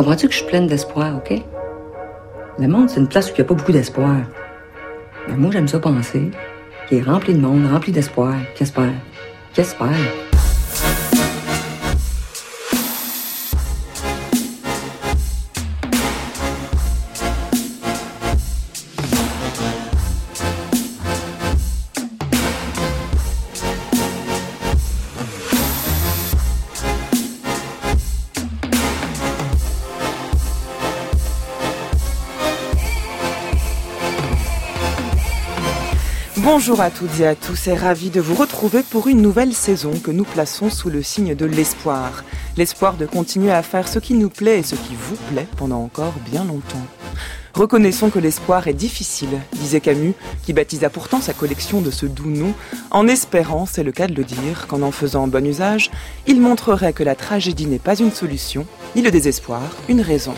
Comprends-tu que je suis pleine d'espoir, OK? Le monde, c'est une place où il n'y a pas beaucoup d'espoir. Mais moi, j'aime ça penser qu'il est rempli de monde, rempli d'espoir, qui espère. Bonjour à toutes et à tous et ravi de vous retrouver pour une nouvelle saison que nous plaçons sous le signe de l'espoir. L'espoir de continuer à faire ce qui nous plaît et ce qui vous plaît pendant encore bien longtemps. Reconnaissons que l'espoir est difficile, disait Camus, qui baptisa pourtant sa collection de ce doux nom, en espérant, c'est le cas de le dire, qu'en faisant bon usage, il montrerait que la tragédie n'est pas une solution, ni le désespoir une raison.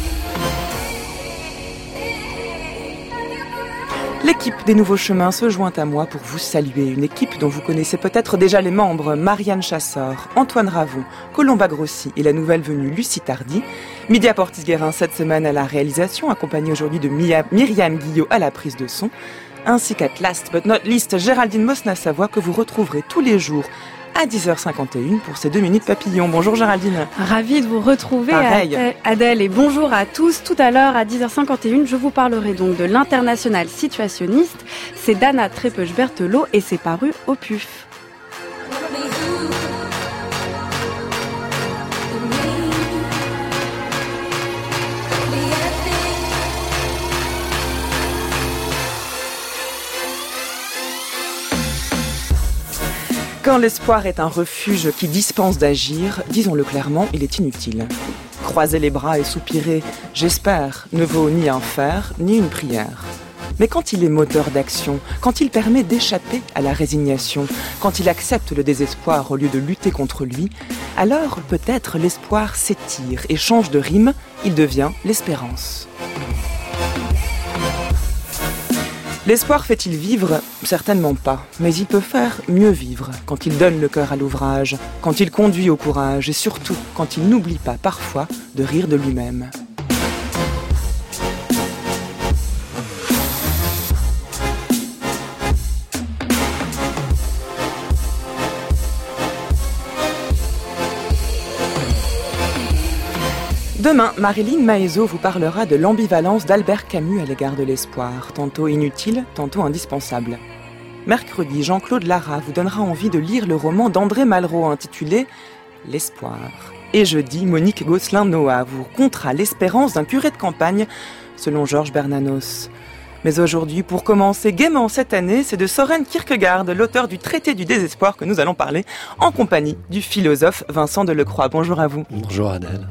L'équipe des Nouveaux Chemins se joint à moi pour vous saluer. Une équipe dont vous connaissez peut-être déjà les membres, Marianne Chassor, Antoine Ravon, Colomba Grossi et la nouvelle venue Lucie Tardy. Mydia Portis-Guérin cette semaine à la réalisation, accompagnée aujourd'hui de Myriam Guillot à la prise de son, ainsi qu'à last but not least Géraldine Mosna-Savoie que vous retrouverez tous les jours à 10h51 pour ces 2 minutes papillons. Bonjour Géraldine. Ravie de vous retrouver Adèle et bonjour à tous. Tout à l'heure à 10h51, je vous parlerai donc de l'international situationniste. C'est Dana Trepeuch-Berthelot et c'est paru au PUF. Quand l'espoir est un refuge qui dispense d'agir, disons-le clairement, il est inutile. Croiser les bras et soupirer « j'espère » ne vaut ni un fer, ni une prière. Mais quand il est moteur d'action, quand il permet d'échapper à la résignation, quand il accepte le désespoir au lieu de lutter contre lui, alors peut-être l'espoir s'étire et change de rime, il devient l'espérance. L'espoir fait-il vivre ? Certainement pas, mais il peut faire mieux vivre quand il donne le cœur à l'ouvrage, quand il conduit au courage et surtout quand il n'oublie pas parfois de rire de lui-même. Demain, Marilyn Maezo vous parlera de l'ambivalence d'Albert Camus à l'égard de l'espoir, tantôt inutile, tantôt indispensable. Mercredi, Jean-Claude Lara vous donnera envie de lire le roman d'André Malraux intitulé « L'espoir ». Et jeudi, Monique Gosselin-Noah vous contera l'espérance d'un curé de campagne, selon Georges Bernanos. Mais aujourd'hui, pour commencer gaiement cette année, c'est de Søren Kierkegaard, l'auteur du Traité du désespoir, que nous allons parler, en compagnie du philosophe Vincent Delecroix. Bonjour à vous. Bonjour Adèle.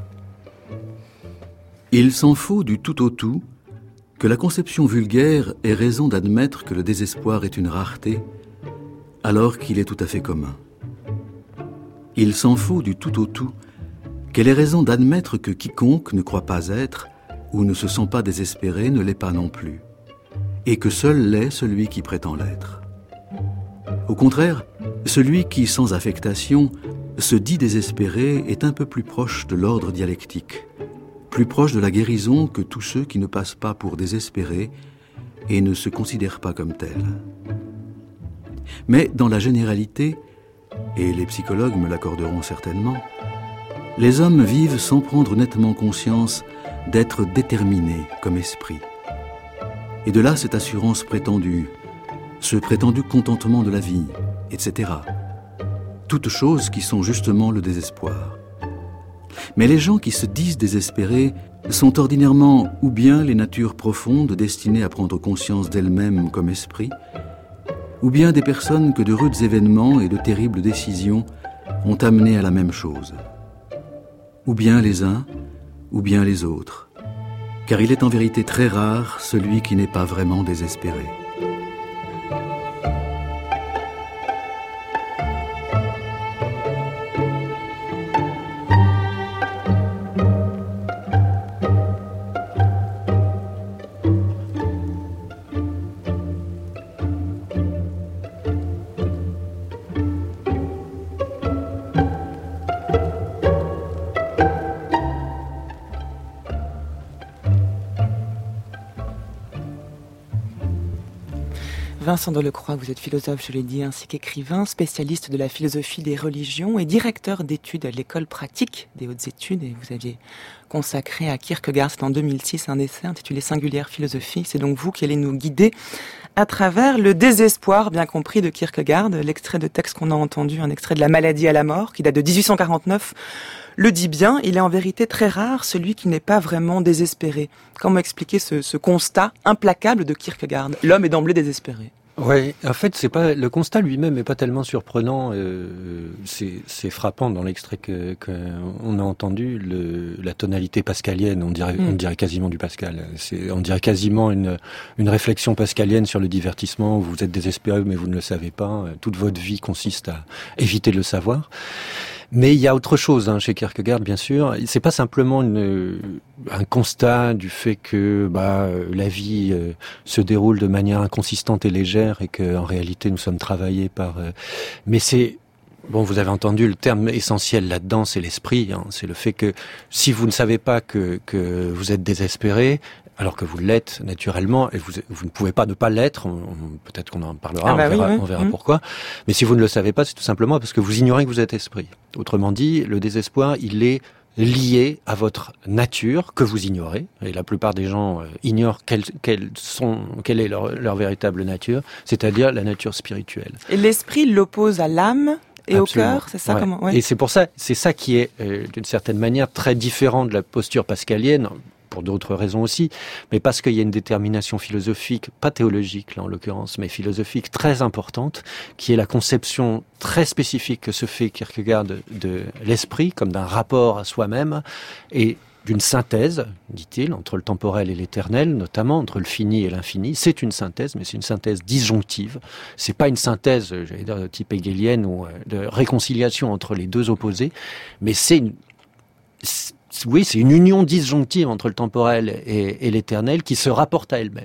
Il s'en faut du tout au tout que la conception vulgaire ait raison d'admettre que le désespoir est une rareté, alors qu'il est tout à fait commun. Il s'en faut du tout au tout qu'elle ait raison d'admettre que quiconque ne croit pas être ou ne se sent pas désespéré ne l'est pas non plus, et que seul l'est celui qui prétend l'être. Au contraire, celui qui, sans affectation, se dit désespéré est un peu plus proche de l'ordre dialectique, plus proche de la guérison que tous ceux qui ne passent pas pour désespérés et ne se considèrent pas comme tels. Mais dans la généralité, et les psychologues me l'accorderont certainement, les hommes vivent sans prendre nettement conscience d'être déterminés comme esprit. Et de là cette assurance prétendue, ce prétendu contentement de la vie, etc. Toutes choses qui sont justement le désespoir. Mais les gens qui se disent désespérés sont ordinairement ou bien les natures profondes destinées à prendre conscience d'elles-mêmes comme esprit, ou bien des personnes que de rudes événements et de terribles décisions ont amené à la même chose. Ou bien les uns, ou bien les autres, car il est en vérité très rare celui qui n'est pas vraiment désespéré. Vincent Delecroix, vous êtes philosophe, je l'ai dit, ainsi qu'écrivain, spécialiste de la philosophie des religions et directeur d'études à l'école pratique des hautes études. Et vous aviez consacré à Kierkegaard, c'est en 2006, un essai intitulé Singulière philosophie. C'est donc vous qui allez nous guider à travers le désespoir, bien compris, de Kierkegaard. L'extrait de texte qu'on a entendu, un extrait de La maladie à la mort, qui date de 1849, le dit bien. Il est en vérité très rare celui qui n'est pas vraiment désespéré. Comment expliquer ce constat implacable de Kierkegaard? L'homme est d'emblée désespéré. Ouais, en fait, c'est pas le constat lui-même est pas tellement surprenant. C'est frappant dans l'extrait qu'on a entendu, la tonalité pascalienne. On dirait quasiment du Pascal. On dirait quasiment une réflexion pascalienne sur le divertissement. Où vous êtes désespéré, mais vous ne le savez pas. Toute votre vie consiste à éviter de le savoir. Mais il y a autre chose chez Kierkegaard, bien sûr. C'est pas simplement un constat du fait que la vie se déroule de manière inconsistante et légère et que en réalité nous sommes travaillés par. Mais c'est vous avez entendu le terme essentiel là-dedans, c'est l'esprit. C'est le fait que si vous ne savez pas que vous êtes désespéré, alors que vous l'êtes naturellement, et vous ne pouvez pas ne pas l'être, peut-être qu'on en parlera, on verra pourquoi, mais si vous ne le savez pas, c'est tout simplement parce que vous ignorez que vous êtes esprit. Autrement dit, le désespoir, il est lié à votre nature, que vous ignorez, et la plupart des gens ignorent quelle est leur véritable nature, c'est-à-dire la nature spirituelle. Et l'esprit l'oppose à l'âme et Absolument. Au cœur, c'est ça comment Et c'est pour ça, c'est ça qui est d'une certaine manière très différent de la posture pascalienne, pour d'autres raisons aussi, mais parce qu'il y a une détermination philosophique, pas théologique là en l'occurrence, mais philosophique très importante, qui est la conception très spécifique que se fait Kierkegaard de l'esprit, comme d'un rapport à soi-même, et d'une synthèse, dit-il, entre le temporel et l'éternel, notamment entre le fini et l'infini. C'est une synthèse, mais c'est une synthèse disjonctive. C'est pas une synthèse, j'allais dire, de type hegelienne ou de réconciliation entre les deux opposés, mais c'est une union disjonctive entre le temporel et l'éternel qui se rapporte à elle-même.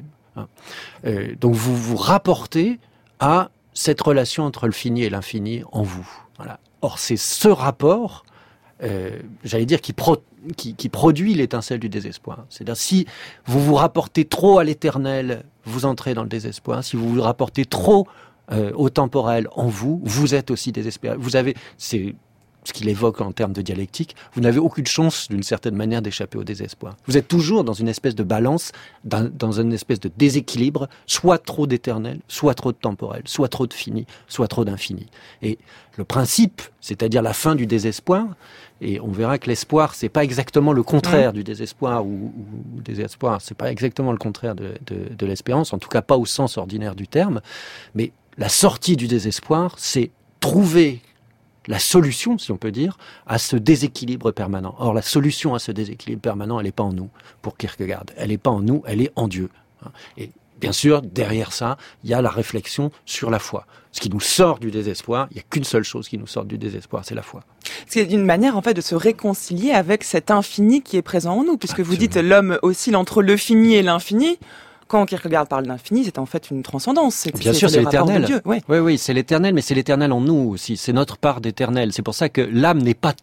Donc vous vous rapportez à cette relation entre le fini et l'infini en vous. Voilà. Or c'est ce rapport, j'allais dire, qui produit l'étincelle du désespoir. C'est-à-dire si vous vous rapportez trop à l'éternel, vous entrez dans le désespoir. Si vous vous rapportez trop au temporel en vous, vous êtes aussi désespéré. C'est ce qu'il évoque en termes de dialectique, vous n'avez aucune chance, d'une certaine manière, d'échapper au désespoir. Vous êtes toujours dans une espèce de balance, dans une espèce de déséquilibre, soit trop d'éternel, soit trop de temporel, soit trop de fini, soit trop d'infini. Et le principe, c'est-à-dire la fin du désespoir, et on verra que l'espoir, c'est pas exactement le contraire du désespoir, ou désespoir, c'est pas exactement le contraire de l'espérance, en tout cas pas au sens ordinaire du terme, mais la sortie du désespoir, c'est trouver la solution, si on peut dire, à ce déséquilibre permanent. Or, la solution à ce déséquilibre permanent, elle n'est pas en nous, pour Kierkegaard. Elle n'est pas en nous, elle est en Dieu. Et bien sûr, derrière ça, il y a la réflexion sur la foi. Ce qui nous sort du désespoir, il n'y a qu'une seule chose qui nous sort du désespoir, c'est la foi. C'est une manière, en fait, de se réconcilier avec cet infini qui est présent en nous, puisque Absolument. Vous dites l'homme oscille entre le fini et l'infini. Quand Kierkegaard parle d'infini, c'est en fait une transcendance. Bien sûr, c'est l'éternel. Oui, c'est l'éternel, mais c'est l'éternel en nous aussi. C'est notre part d'éternel. C'est pour ça que l'âme n'est pas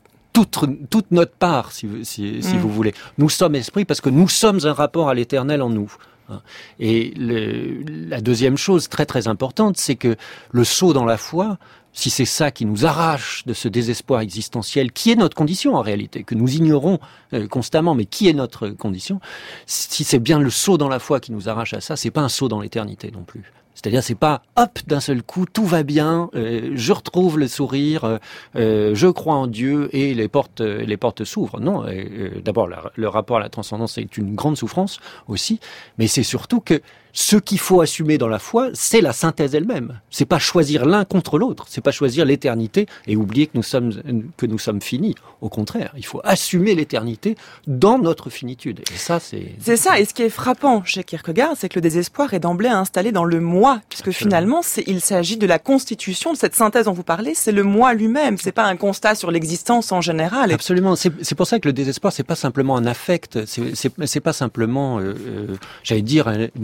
toute notre part, si vous voulez. Nous sommes esprit parce que nous sommes un rapport à l'éternel en nous. Et la deuxième chose très très importante, c'est que le saut dans la foi, si c'est ça qui nous arrache de ce désespoir existentiel, qui est notre condition en réalité, que nous ignorons constamment, mais qui est notre condition, si c'est bien le saut dans la foi qui nous arrache à ça, c'est pas un saut dans l'éternité non plus. C'est-à-dire, c'est pas hop d'un seul coup, tout va bien, je retrouve le sourire, je crois en Dieu et les portes s'ouvrent. Non, d'abord le rapport à la transcendance est une grande souffrance aussi, mais c'est surtout que ce qu'il faut assumer dans la foi, c'est la synthèse elle-même. C'est pas choisir l'un contre l'autre, c'est pas choisir l'éternité et oublier que nous sommes finis. Au contraire, il faut assumer l'éternité dans notre finitude. Et ça, c'est ça. Et ce qui est frappant chez Kierkegaard, c'est que le désespoir est d'emblée installé dans le moi, puisque finalement, il s'agit de la constitution de cette synthèse dont vous parlez. C'est le moi lui-même. C'est pas un constat sur l'existence en général. Absolument. C'est pour ça que le désespoir, c'est pas simplement un affect. C'est pas simplement, j'allais dire, une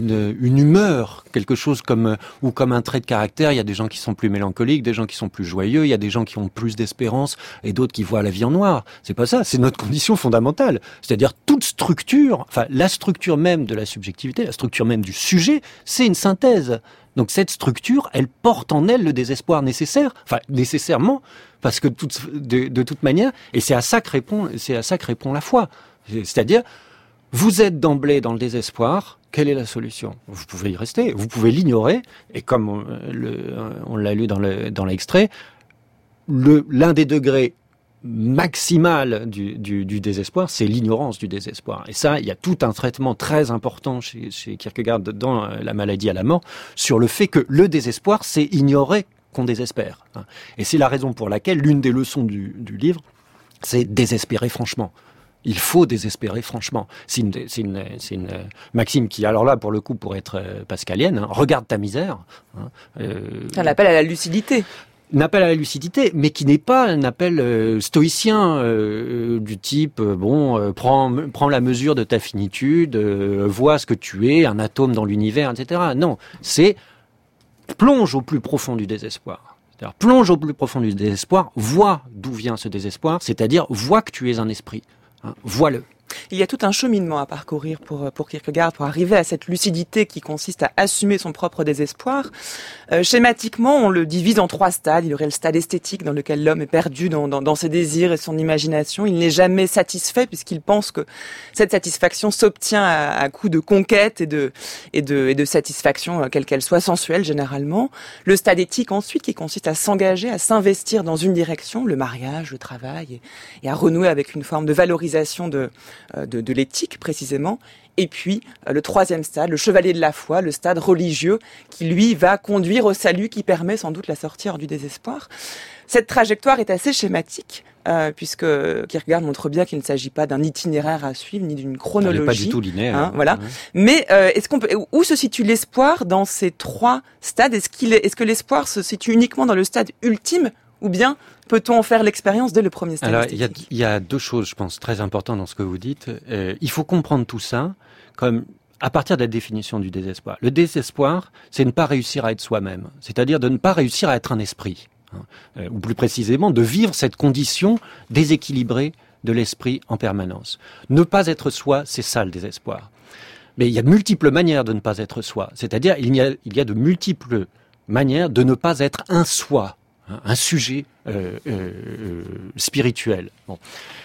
une humeur, quelque chose comme un trait de caractère. Il y a des gens qui sont plus mélancoliques, des gens qui sont plus joyeux, il y a des gens qui ont plus d'espérance et d'autres qui voient la vie en noir. C'est pas ça, c'est notre condition fondamentale. C'est-à-dire toute structure, enfin la structure même de la subjectivité, la structure même du sujet, c'est une synthèse. Donc cette structure, elle porte en elle le désespoir nécessairement, parce que de toute manière, et c'est à ça que répond la foi. C'est-à-dire, vous êtes d'emblée dans le désespoir, quelle est la solution ? Vous pouvez y rester, vous pouvez l'ignorer, et comme on l'a lu dans l'extrait, l'un des degrés maximal du désespoir, c'est l'ignorance du désespoir. Et ça, il y a tout un traitement très important chez Kierkegaard dans La maladie à la mort, sur le fait que le désespoir, c'est ignorer qu'on désespère. Et c'est la raison pour laquelle l'une des leçons du livre, c'est désespérer franchement. Il faut désespérer franchement. C'est une maxime qui, alors là, pour le coup, pourrait être pascalienne. Regarde ta misère. Un appel à la lucidité. Un appel à la lucidité, mais qui n'est pas un appel stoïcien du type prends la mesure de ta finitude, vois ce que tu es, un atome dans l'univers, etc. Non, c'est plonge au plus profond du désespoir. C'est-à-dire plonge au plus profond du désespoir, vois d'où vient ce désespoir, c'est-à-dire vois que tu es un esprit, vois-le. Il y a tout un cheminement à parcourir pour Kierkegaard, pour arriver à cette lucidité qui consiste à assumer son propre désespoir. Schématiquement, on le divise en 3 stades. Il y aurait le stade esthétique dans lequel l'homme est perdu dans ses désirs et son imagination. Il n'est jamais satisfait puisqu'il pense que cette satisfaction s'obtient à coup de conquête et de satisfaction, quelle qu'elle soit, sensuelle généralement. Le stade éthique ensuite, qui consiste à s'engager, à s'investir dans une direction, le mariage, le travail, et à renouer avec une forme de valorisation de l'éthique précisément. Et puis le 3e stade, le chevalier de la foi, le stade religieux, qui lui va conduire au salut, qui permet sans doute la sortie hors du désespoir. Cette trajectoire est assez schématique, puisque Kierkegaard montre bien qu'il ne s'agit pas d'un itinéraire à suivre, ni d'une chronologie. Elle n'est pas du tout linéaire. Voilà. Mais où se situe l'espoir dans ces 3 stades ? Est-ce que l'espoir se situe uniquement dans le stade ultime, ou bien peut-on en faire l'expérience dès le premier stade ? Alors, il y a 2 choses, je pense, très importantes dans ce que vous dites. Il faut comprendre tout ça comme à partir de la définition du désespoir. Le désespoir, c'est ne pas réussir à être soi-même, c'est-à-dire de ne pas réussir à être un esprit, ou plus précisément, de vivre cette condition déséquilibrée de l'esprit en permanence. Ne pas être soi, c'est ça le désespoir. Mais il y a de multiples manières de ne pas être soi, c'est-à-dire il y a de multiples manières de ne pas être un soi, un sujet spirituel. Bon.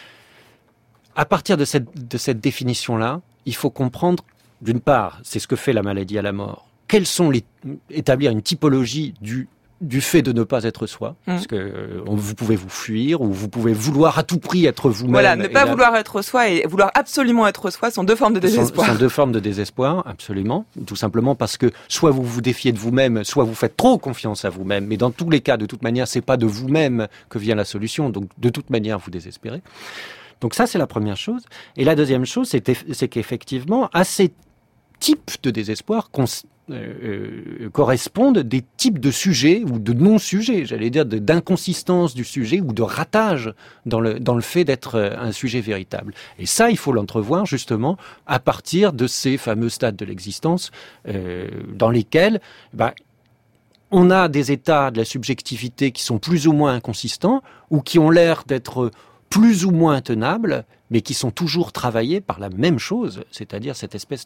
À partir de cette définition-là, il faut comprendre, d'une part, c'est ce que fait La maladie à la mort. Établir une typologie du fait de ne pas être soi, parce que vous pouvez vous fuir ou vous pouvez vouloir à tout prix être vous-même. Voilà, ne pas vouloir être soi et vouloir absolument être soi sont 2 formes de désespoir. Sont 2 formes de désespoir, absolument. Tout simplement parce que soit vous vous défiez de vous-même, soit vous faites trop confiance à vous-même. Mais dans tous les cas, de toute manière, c'est pas de vous-même que vient la solution. Donc, de toute manière, vous désespérez. Donc ça, c'est la première chose. Et la deuxième chose, c'est qu'effectivement, à ces types de désespoir correspondent des types de sujets ou de non-sujets, j'allais dire d'inconsistance du sujet ou de ratage dans le fait d'être un sujet véritable. Et ça, il faut l'entrevoir justement à partir de ces fameux stades de l'existence dans lesquels on a des états de la subjectivité qui sont plus ou moins inconsistants ou qui ont l'air d'être plus ou moins tenables, mais qui sont toujours travaillés par la même chose, c'est-à-dire cette espèce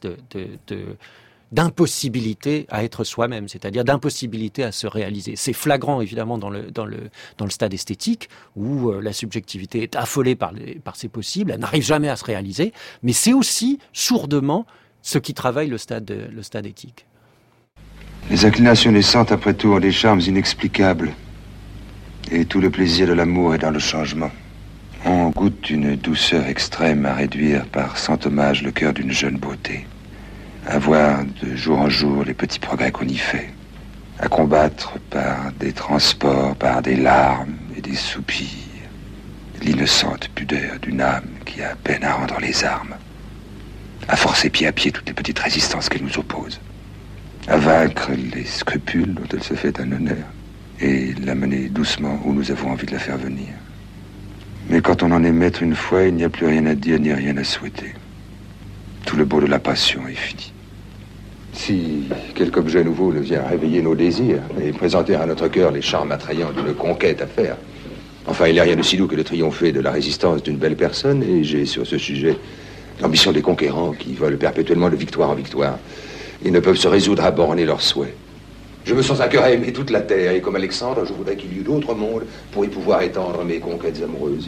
d'impossibilité à être soi-même, c'est-à-dire d'impossibilité à se réaliser. C'est flagrant évidemment dans le stade esthétique où la subjectivité est affolée par ses possibles, elle n'arrive jamais à se réaliser, mais c'est aussi sourdement ce qui travaille le stade éthique. Les inclinations naissantes, après tout, ont des charmes inexplicables. Et tout le plaisir de l'amour est dans le changement. On goûte une douceur extrême à réduire par centomage le cœur d'une jeune beauté. À voir de jour en jour les petits progrès qu'on y fait. À combattre par des transports, par des larmes et des soupirs. L'innocente pudeur d'une âme qui a peine à rendre les armes. À forcer pied à pied toutes les petites résistances qu'elle nous oppose. À vaincre les scrupules dont elle se fait un honneur. Et l'amener doucement où nous avons envie de la faire venir. Mais quand on en est maître une fois, il n'y a plus rien à dire ni rien à souhaiter. Tout le beau de la passion est fini. Si quelque objet nouveau ne vient réveiller nos désirs et présenter à notre cœur les charmes attrayants d'une conquête à faire. Enfin, il n'y a rien de si doux que de triompher de la résistance d'une belle personne, et j'ai sur ce sujet l'ambition des conquérants qui volent perpétuellement de victoire en victoire. Ils ne peuvent se résoudre à borner leurs souhaits. Je me sens un cœur à aimer toute la terre, et comme Alexandre, je voudrais qu'il y eût d'autres mondes pour y pouvoir étendre mes conquêtes amoureuses.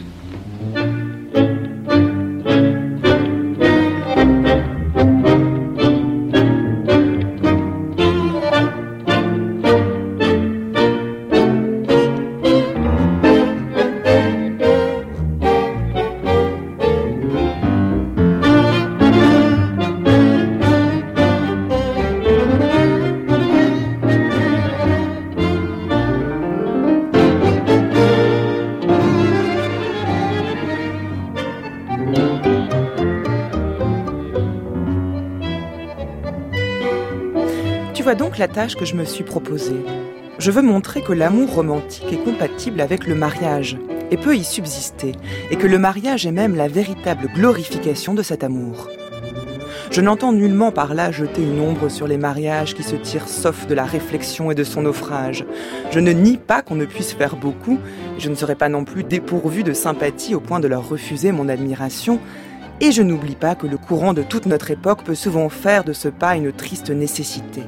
Donc la tâche que je me suis proposée. Je veux montrer que l'amour romantique est compatible avec le mariage et peut y subsister, et que le mariage est même la véritable glorification de cet amour. Je n'entends nullement par là jeter une ombre sur les mariages qui se tirent sauf de la réflexion et de son naufrage. Je ne nie pas qu'on ne puisse faire beaucoup, et je ne serai pas non plus dépourvue de sympathie au point de leur refuser mon admiration, et je n'oublie pas que le courant de toute notre époque peut souvent faire de ce pas une triste nécessité.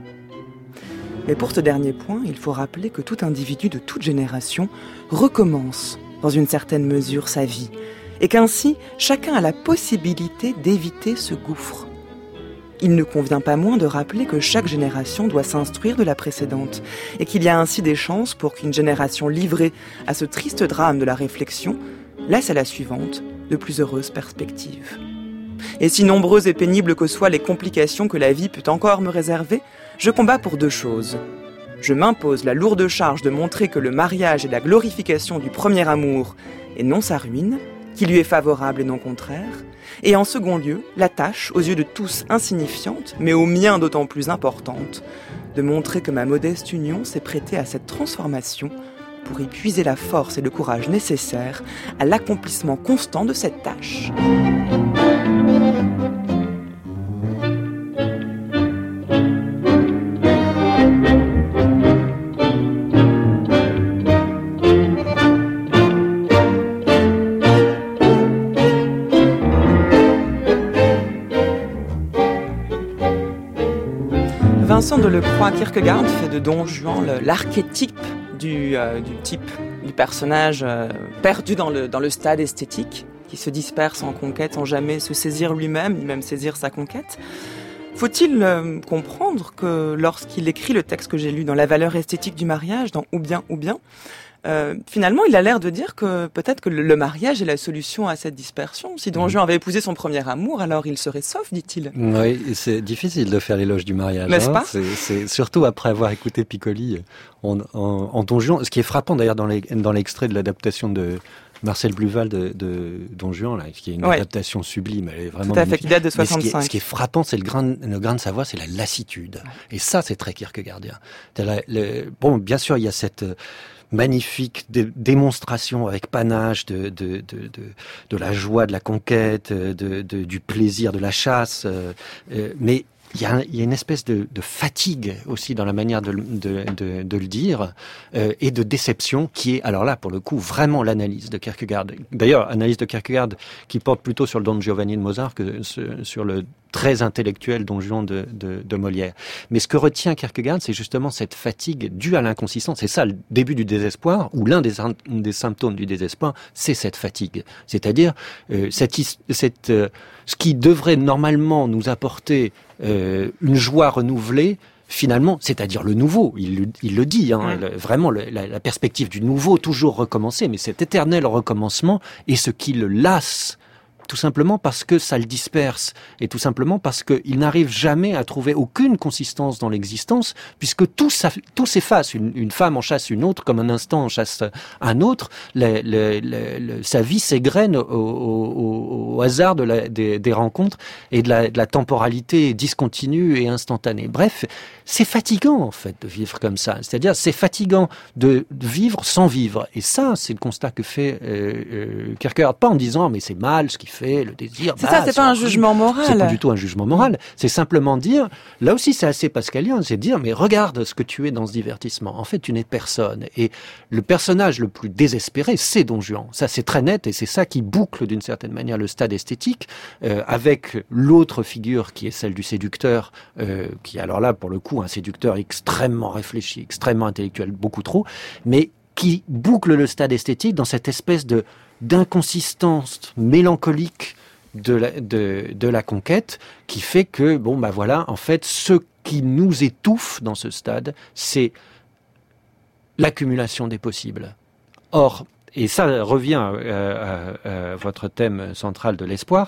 Mais pour ce dernier point, il faut rappeler que tout individu de toute génération recommence, dans une certaine mesure, sa vie, et qu'ainsi, chacun a la possibilité d'éviter ce gouffre. Il ne convient pas moins de rappeler que chaque génération doit s'instruire de la précédente, et qu'il y a ainsi des chances pour qu'une génération livrée à ce triste drame de la réflexion laisse à la suivante de plus heureuses perspectives. Et si nombreuses et pénibles que soient les complications que la vie peut encore me réserver, je combats pour deux choses. Je m'impose la lourde charge de montrer que le mariage est la glorification du premier amour et non sa ruine, qui lui est favorable et non contraire. Et en second lieu, la tâche, aux yeux de tous insignifiante, mais aux miens d'autant plus importante, de montrer que ma modeste union s'est prêtée à cette transformation pour y puiser la force et le courage nécessaires à l'accomplissement constant de cette tâche. Vincent Delacroix, Kierkegaard fait de Don Juan l'archétype du personnage perdu dans le stade esthétique, qui se disperse en conquête sans jamais se saisir lui-même, ni même saisir sa conquête. Faut-il comprendre que lorsqu'il écrit le texte que j'ai lu dans La valeur esthétique du mariage, dans Ou bien, finalement, il a l'air de dire que peut-être que le mariage est la solution à cette dispersion. Si Don Juan avait épousé son premier amour, alors il serait sauf, dit-il. Oui, c'est difficile de faire l'éloge du mariage. N'est-ce pas ? C'est surtout après avoir écouté Piccoli en Don Juan. Ce qui est frappant d'ailleurs dans l'extrait de l'adaptation de Marcel Bluval de Don Juan, là, qui est une adaptation sublime. Elle est vraiment tout à fait, qui date de 65. Ce qui est frappant, c'est le grain de sa voix, c'est la lassitude. Et ça, c'est très kierkegaardien. Bon, bien sûr, il y a cette magnifique démonstration avec panache de la joie de la conquête, du plaisir de la chasse, mais il y a une espèce de fatigue aussi dans la manière de le dire, et de déception qui est, alors là, pour le coup, vraiment l'analyse de Kierkegaard. D'ailleurs, analyse de Kierkegaard qui porte plutôt sur le Don Giovanni de Mozart que sur le très intellectuel Don Juan de Molière. Mais ce que retient Kierkegaard, c'est justement cette fatigue due à l'inconsistance. C'est ça le début du désespoir, ou l'un des symptômes du désespoir, c'est cette fatigue. C'est-à-dire ce qui devrait normalement nous apporter une joie renouvelée, finalement, c'est-à-dire le nouveau, il le dit, vraiment la perspective du nouveau, toujours recommencer, mais cet éternel recommencement est ce qui le lasse, tout simplement parce que ça le disperse, et tout simplement parce qu'il n'arrive jamais à trouver aucune consistance dans l'existence, puisque tout s'efface. Une femme en chasse une autre, comme un instant en chasse un autre. Sa vie s'égrène au hasard des rencontres et de la temporalité discontinue et instantanée. Bref, c'est fatigant, en fait, de vivre comme ça. C'est-à-dire, c'est fatigant de vivre sans vivre. Et ça, c'est le constat que fait Kierkegaard. Pas en disant, mais c'est mal ce qu'il fait, le désir. C'est ça, c'est pas un jugement moral. C'est pas du tout un jugement moral. C'est simplement dire, là aussi c'est assez pascalien, c'est dire, mais regarde ce que tu es dans ce divertissement. En fait, tu n'es personne. Et le personnage le plus désespéré, c'est Don Juan. Ça, c'est très net, et c'est ça qui boucle d'une certaine manière le stade esthétique, avec l'autre figure qui est celle du séducteur, qui alors là, pour le coup, un séducteur extrêmement réfléchi, extrêmement intellectuel, beaucoup trop, mais qui boucle le stade esthétique dans cette espèce d'inconsistance mélancolique de la conquête, qui fait que, bon, bah voilà, en fait, ce qui nous étouffe dans ce stade, c'est l'accumulation des possibles. Or, et ça revient à votre thème central de l'espoir,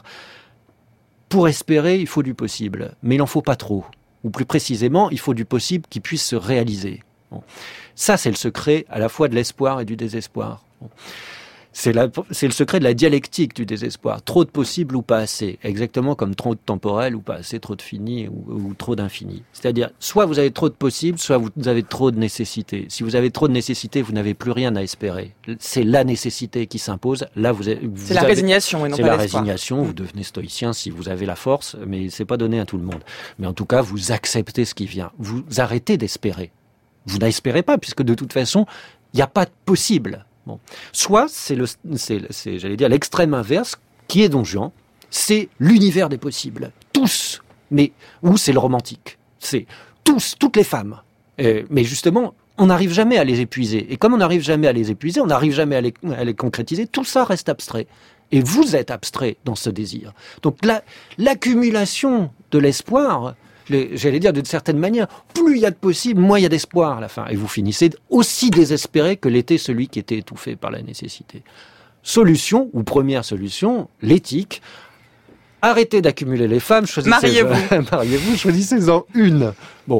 pour espérer, il faut du possible, mais il n'en faut pas trop. Ou plus précisément, il faut du possible qui puisse se réaliser. Bon. Ça, c'est le secret à la fois de l'espoir et du désespoir. Bon. C'est le secret de la dialectique du désespoir. Trop de possible ou pas assez. Exactement comme trop de temporel ou pas assez, trop de fini ou trop d'infini. C'est-à-dire, soit vous avez trop de possible, soit vous avez trop de nécessité. Si vous avez trop de nécessité, vous n'avez plus rien à espérer. C'est la nécessité qui s'impose. Là, c'est la résignation et non pas l'espoir. C'est la résignation. Vous devenez stoïcien si vous avez la force, mais c'est pas donné à tout le monde. Mais en tout cas, vous acceptez ce qui vient. Vous arrêtez d'espérer. Vous n'espérez pas, puisque de toute façon, il n'y a pas de possible. Bon. Soit c'est j'allais dire, l'extrême inverse, qui est Don Juan, c'est l'univers des possibles. Tous. Mais, ou c'est le romantique. C'est tous, toutes les femmes. Mais justement, on n'arrive jamais à les épuiser. Et comme on n'arrive jamais à les épuiser, on n'arrive jamais à les concrétiser, tout ça reste abstrait. Et vous êtes abstrait dans ce désir. Donc l'accumulation de l'espoir, j'allais dire d'une certaine manière, plus il y a de possible, moins il y a d'espoir à la fin. Et vous finissez aussi désespéré que l'était celui qui était étouffé par la nécessité. Solution, ou première solution, l'éthique. Arrêtez d'accumuler les femmes, mariez-vous, choisissez-en une. Bon.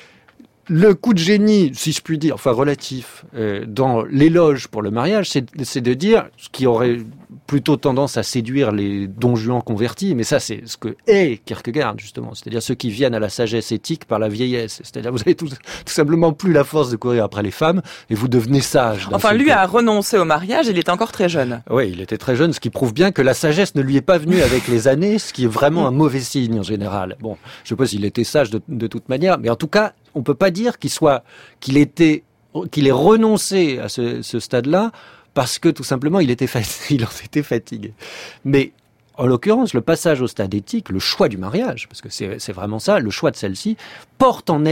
Le coup de génie, si je puis dire, enfin relatif, dans l'éloge pour le mariage, c'est de dire ce qui aurait plutôt tendance à séduire les Don Juan convertis, mais ça c'est ce que est Kierkegaard justement, c'est-à-dire ceux qui viennent à la sagesse éthique par la vieillesse, c'est-à-dire vous avez tout simplement plus la force de courir après les femmes et vous devenez sage. Enfin lui a renoncé au mariage, il était encore très jeune. Oui, il était très jeune, ce qui prouve bien que la sagesse ne lui est pas venue avec les années, ce qui est vraiment un mauvais signe en général. Bon, je sais pas s'il était sage de toute manière, mais en tout cas, on peut pas dire qu'il ait renoncé à ce stade-là parce que tout simplement il en était fatigué. Mais en l'occurrence, le passage au stade éthique, le choix du mariage, parce que c'est vraiment ça, le choix de celle-ci, porte en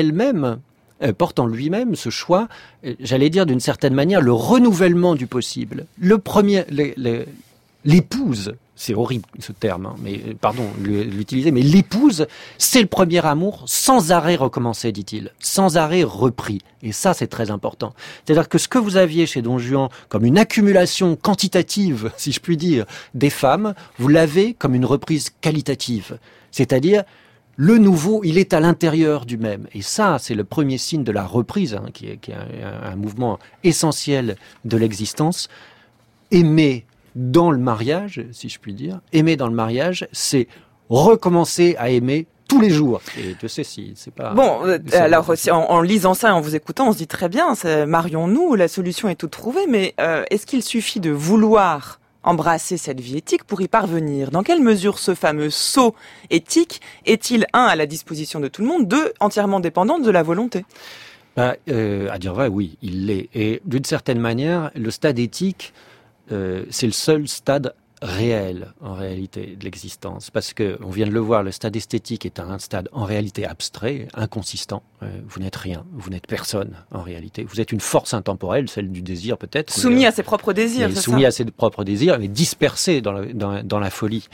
lui-même ce choix, j'allais dire d'une certaine manière, le renouvellement du possible. Le premier, l'épouse, c'est horrible ce terme, hein, mais pardon, l'utiliser, mais l'épouse, c'est le premier amour sans arrêt recommencé, dit-il, sans arrêt repris. Et ça, c'est très important. C'est-à-dire que ce que vous aviez chez Don Juan comme une accumulation quantitative, si je puis dire, des femmes, vous l'avez comme une reprise qualitative. C'est-à-dire, le nouveau, il est à l'intérieur du même. Et ça, c'est le premier signe de la reprise, hein, qui est un mouvement essentiel de l'existence. Aimer dans le mariage, si je puis dire, aimer dans le mariage, c'est recommencer à aimer tous les jours. Et je sais si c'est pas... Bon, alors en lisant ça et en vous écoutant, on se dit très bien, marions-nous, la solution est toute trouvée, mais est-ce qu'il suffit de vouloir embrasser cette vie éthique pour y parvenir? Dans quelle mesure ce fameux saut éthique est-il, un, à la disposition de tout le monde, deux, entièrement dépendant de la volonté? À dire vrai, oui, il l'est. Et d'une certaine manière, le stade éthique, c'est le seul stade réel, en réalité, de l'existence. Parce que, on vient de le voir, le stade esthétique est un stade, en réalité, abstrait, inconsistant. Vous n'êtes rien, vous n'êtes personne, en réalité. Vous êtes une force intemporelle, celle du désir, peut-être. Soumis à ses propres désirs, c'est ça? Soumis à ses propres désirs, mais dispersé dans la folie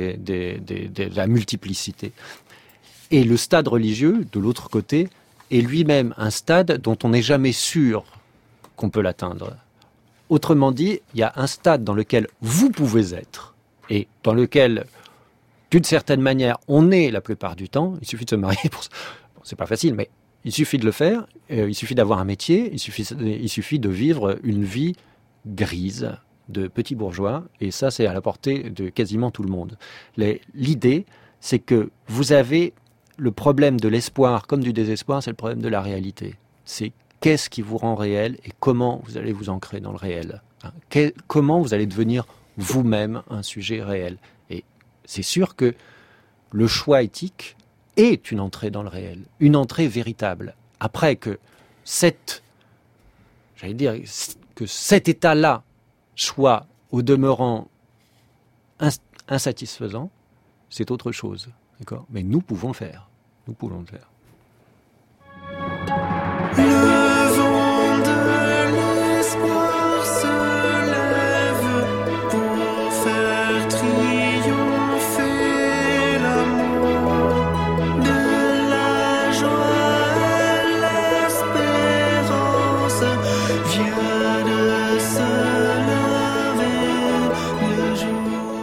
de la multiplicité. Et le stade religieux, de l'autre côté, est lui-même un stade dont on n'est jamais sûr qu'on peut l'atteindre. Autrement dit, il y a un stade dans lequel vous pouvez être et dans lequel, d'une certaine manière, on est la plupart du temps. Il suffit de se marier pour ça. Bon, c'est pas facile, mais il suffit de le faire. Il suffit d'avoir un métier. Il suffit de vivre une vie grise de petits bourgeois. Et ça, c'est à la portée de quasiment tout le monde. L'idée, c'est que vous avez le problème de l'espoir comme du désespoir, c'est le problème de la réalité. C'est qu'est-ce qui vous rend réel et comment vous allez vous ancrer dans le réel. Comment vous allez devenir vous-même un sujet réel. Et c'est sûr que le choix éthique est une entrée dans le réel, une entrée véritable. Après que cet état-là soit au demeurant insatisfaisant, c'est autre chose. D'accord ? Mais nous pouvons le faire. Nous pouvons le faire. Le vent de l'espoir se lève pour faire triompher l'amour. De la joie, l'espérance vient de se lever le jour.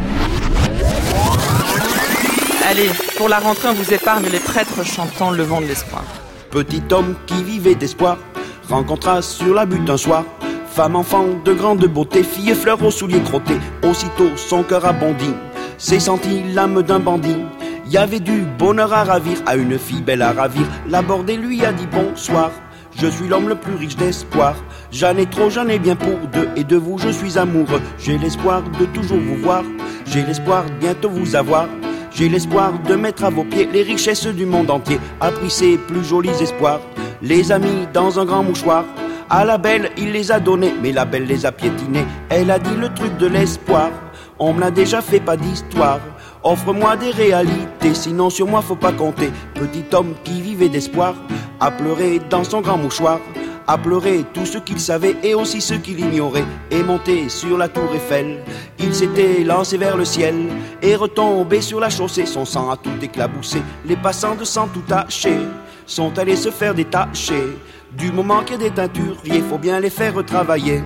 Allez, pour la rentrée, on vous épargne les prêtres chantant le vent de l'espoir. Petit homme qui vivait d'espoir rencontra sur la butte un soir femme, enfant de grande beauté, fille et fleur aux souliers crottés. Aussitôt son cœur a bondi, s'est senti l'âme d'un bandit. Y avait du bonheur à ravir, à une fille belle à ravir. L'abordé lui a dit bonsoir, je suis l'homme le plus riche d'espoir. J'en ai trop, j'en ai bien pour deux, et de vous je suis amoureux. J'ai l'espoir de toujours vous voir, j'ai l'espoir de bientôt vous avoir. J'ai l'espoir de mettre à vos pieds les richesses du monde entier. Appris ses plus jolis espoirs, les a mis dans un grand mouchoir. À la belle, il les a donnés, mais la belle les a piétinés. Elle a dit le truc de l'espoir, on me l'a déjà fait, pas d'histoire. Offre-moi des réalités, sinon sur moi faut pas compter. Petit homme qui vivait d'espoir, a pleuré dans son grand mouchoir. A pleuré tout ce qu'il savait et aussi ce qu'il ignorait. Et monté sur la tour Eiffel, il s'était lancé vers le ciel et retombé sur la chaussée. Son sang a tout éclaboussé, les passants de sang tout taché sont allés se faire détacher. Du moment qu'il y a des teinturiers, faut bien les faire retravailler.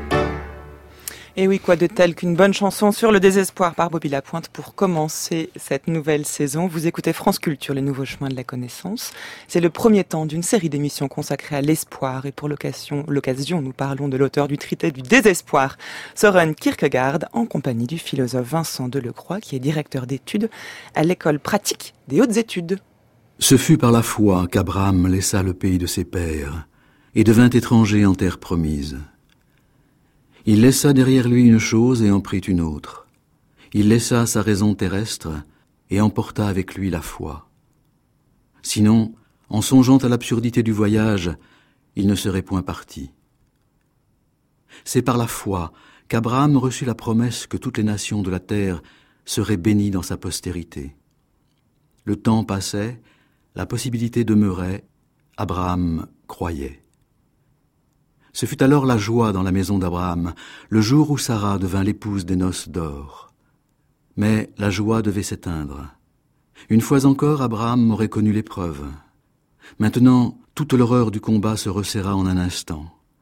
Et oui, quoi de tel qu'une bonne chanson sur le désespoir par Bobby Lapointe pour commencer cette nouvelle saison. Vous écoutez France Culture, les nouveaux chemins de la connaissance. C'est le premier temps d'une série d'émissions consacrées à l'espoir. Et pour l'occasion, nous parlons de l'auteur du traité du désespoir, Søren Kierkegaard, en compagnie du philosophe Vincent Delecroix, qui est directeur d'études à l'école pratique des hautes études. Ce fut par la foi qu'Abraham laissa le pays de ses pères et devint étranger en terre promise. Il laissa derrière lui une chose et en prit une autre. Il laissa sa raison terrestre et emporta avec lui la foi. Sinon, en songeant à l'absurdité du voyage, il ne serait point parti. C'est par la foi qu'Abraham reçut la promesse que toutes les nations de la terre seraient bénies dans sa postérité. Le temps passait, la possibilité demeurait, Abraham croyait. Ce fut alors la joie dans la maison d'Abraham, le jour où Sarah devint l'épouse des noces d'or. Mais la joie devait s'éteindre. Une fois encore, Abraham aurait connu l'épreuve. Maintenant, toute l'horreur du combat se resserra en un instant.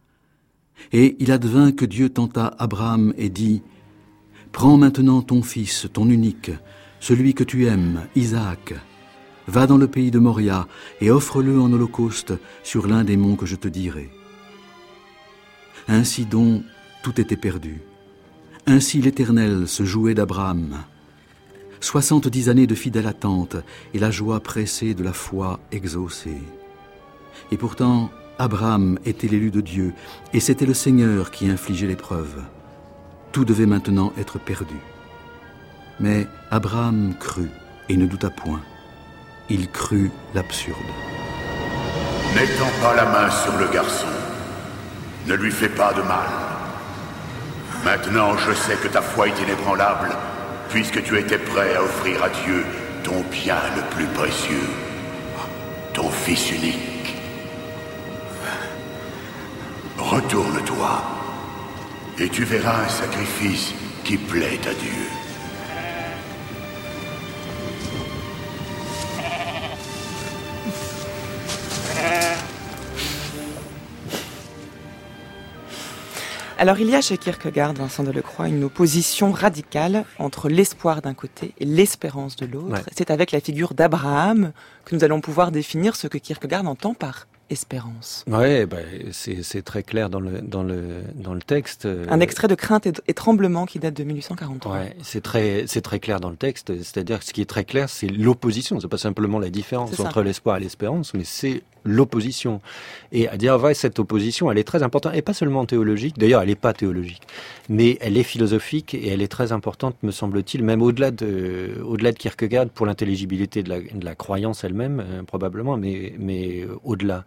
Et il advint que Dieu tenta Abraham et dit « Prends maintenant ton fils, ton unique, celui que tu aimes, Isaac. Va dans le pays de Moria et offre-le en holocauste sur l'un des monts que je te dirai. » Ainsi donc, tout était perdu. Ainsi l'Éternel se jouait d'Abraham. 70 années de fidèle attente et la joie pressée de la foi exaucée. Et pourtant, Abraham était l'élu de Dieu et c'était le Seigneur qui infligeait l'épreuve. Tout devait maintenant être perdu. Mais Abraham crut et ne douta point. Il crut l'absurde. N'étends pas la main sur le garçon. Ne lui fais pas de mal. Maintenant, je sais que ta foi est inébranlable, puisque tu étais prêt à offrir à Dieu ton bien le plus précieux, ton fils unique. Retourne-toi, et tu verras un sacrifice qui plaît à Dieu. Alors il y a chez Kierkegaard, Vincent Delecroix, une opposition radicale entre l'espoir d'un côté et l'espérance de l'autre. Ouais. C'est avec la figure d'Abraham que nous allons pouvoir définir ce que Kierkegaard entend par espérance. Ouais, c'est très clair dans le texte. Un extrait de Crainte et tremblement qui date de 1843. Ouais, c'est très clair dans le texte. C'est-à-dire que ce qui est très clair, c'est l'opposition. C'est pas simplement la différence entre l'espoir et l'espérance, mais c'est l'opposition. Et à dire vrai, cette opposition, elle est très importante, et pas seulement théologique. D'ailleurs, elle n'est pas théologique, mais elle est philosophique et elle est très importante, me semble-t-il, même au-delà de Kierkegaard pour l'intelligibilité de la croyance elle-même, probablement, mais au-delà.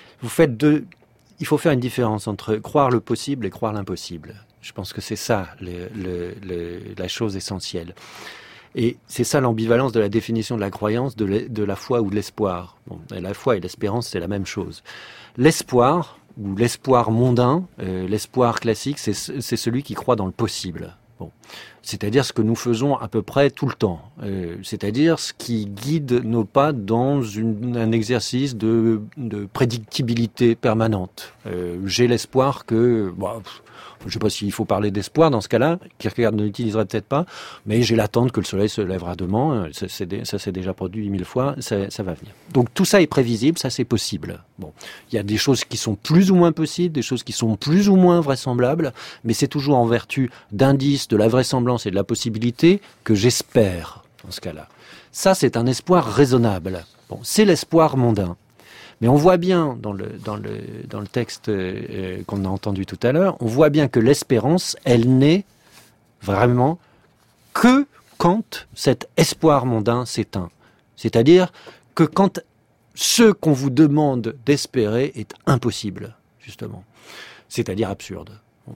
Il faut faire une différence entre croire le possible et croire l'impossible. Je pense que c'est ça la chose essentielle. Et c'est ça l'ambivalence de la définition de la croyance, de la foi ou de l'espoir. Bon, la foi et l'espérance, c'est la même chose. L'espoir, ou l'espoir mondain, l'espoir classique, c'est celui qui croit dans le possible. Bon. C'est-à-dire ce que nous faisons à peu près tout le temps. C'est-à-dire ce qui guide nos pas dans un exercice de prédictibilité permanente. J'ai l'espoir que... je ne sais pas s'il faut parler d'espoir dans ce cas-là, Kierkegaard ne l'utiliserait peut-être pas, mais j'ai l'attente que le soleil se lèvera demain, ça s'est déjà produit 1000 fois, ça va venir. Donc tout ça est prévisible, ça c'est possible. Bon, il y a des choses qui sont plus ou moins possibles, des choses qui sont plus ou moins vraisemblables, mais c'est toujours en vertu d'indices, de la vraisemblance et de la possibilité que j'espère dans ce cas-là. Ça c'est un espoir raisonnable. Bon, c'est l'espoir mondain. Mais on voit bien dans le texte qu'on a entendu tout à l'heure, on voit bien que l'espérance, elle n'est vraiment que quand cet espoir mondain s'éteint. C'est-à-dire que quand ce qu'on vous demande d'espérer est impossible, justement. C'est-à-dire absurde.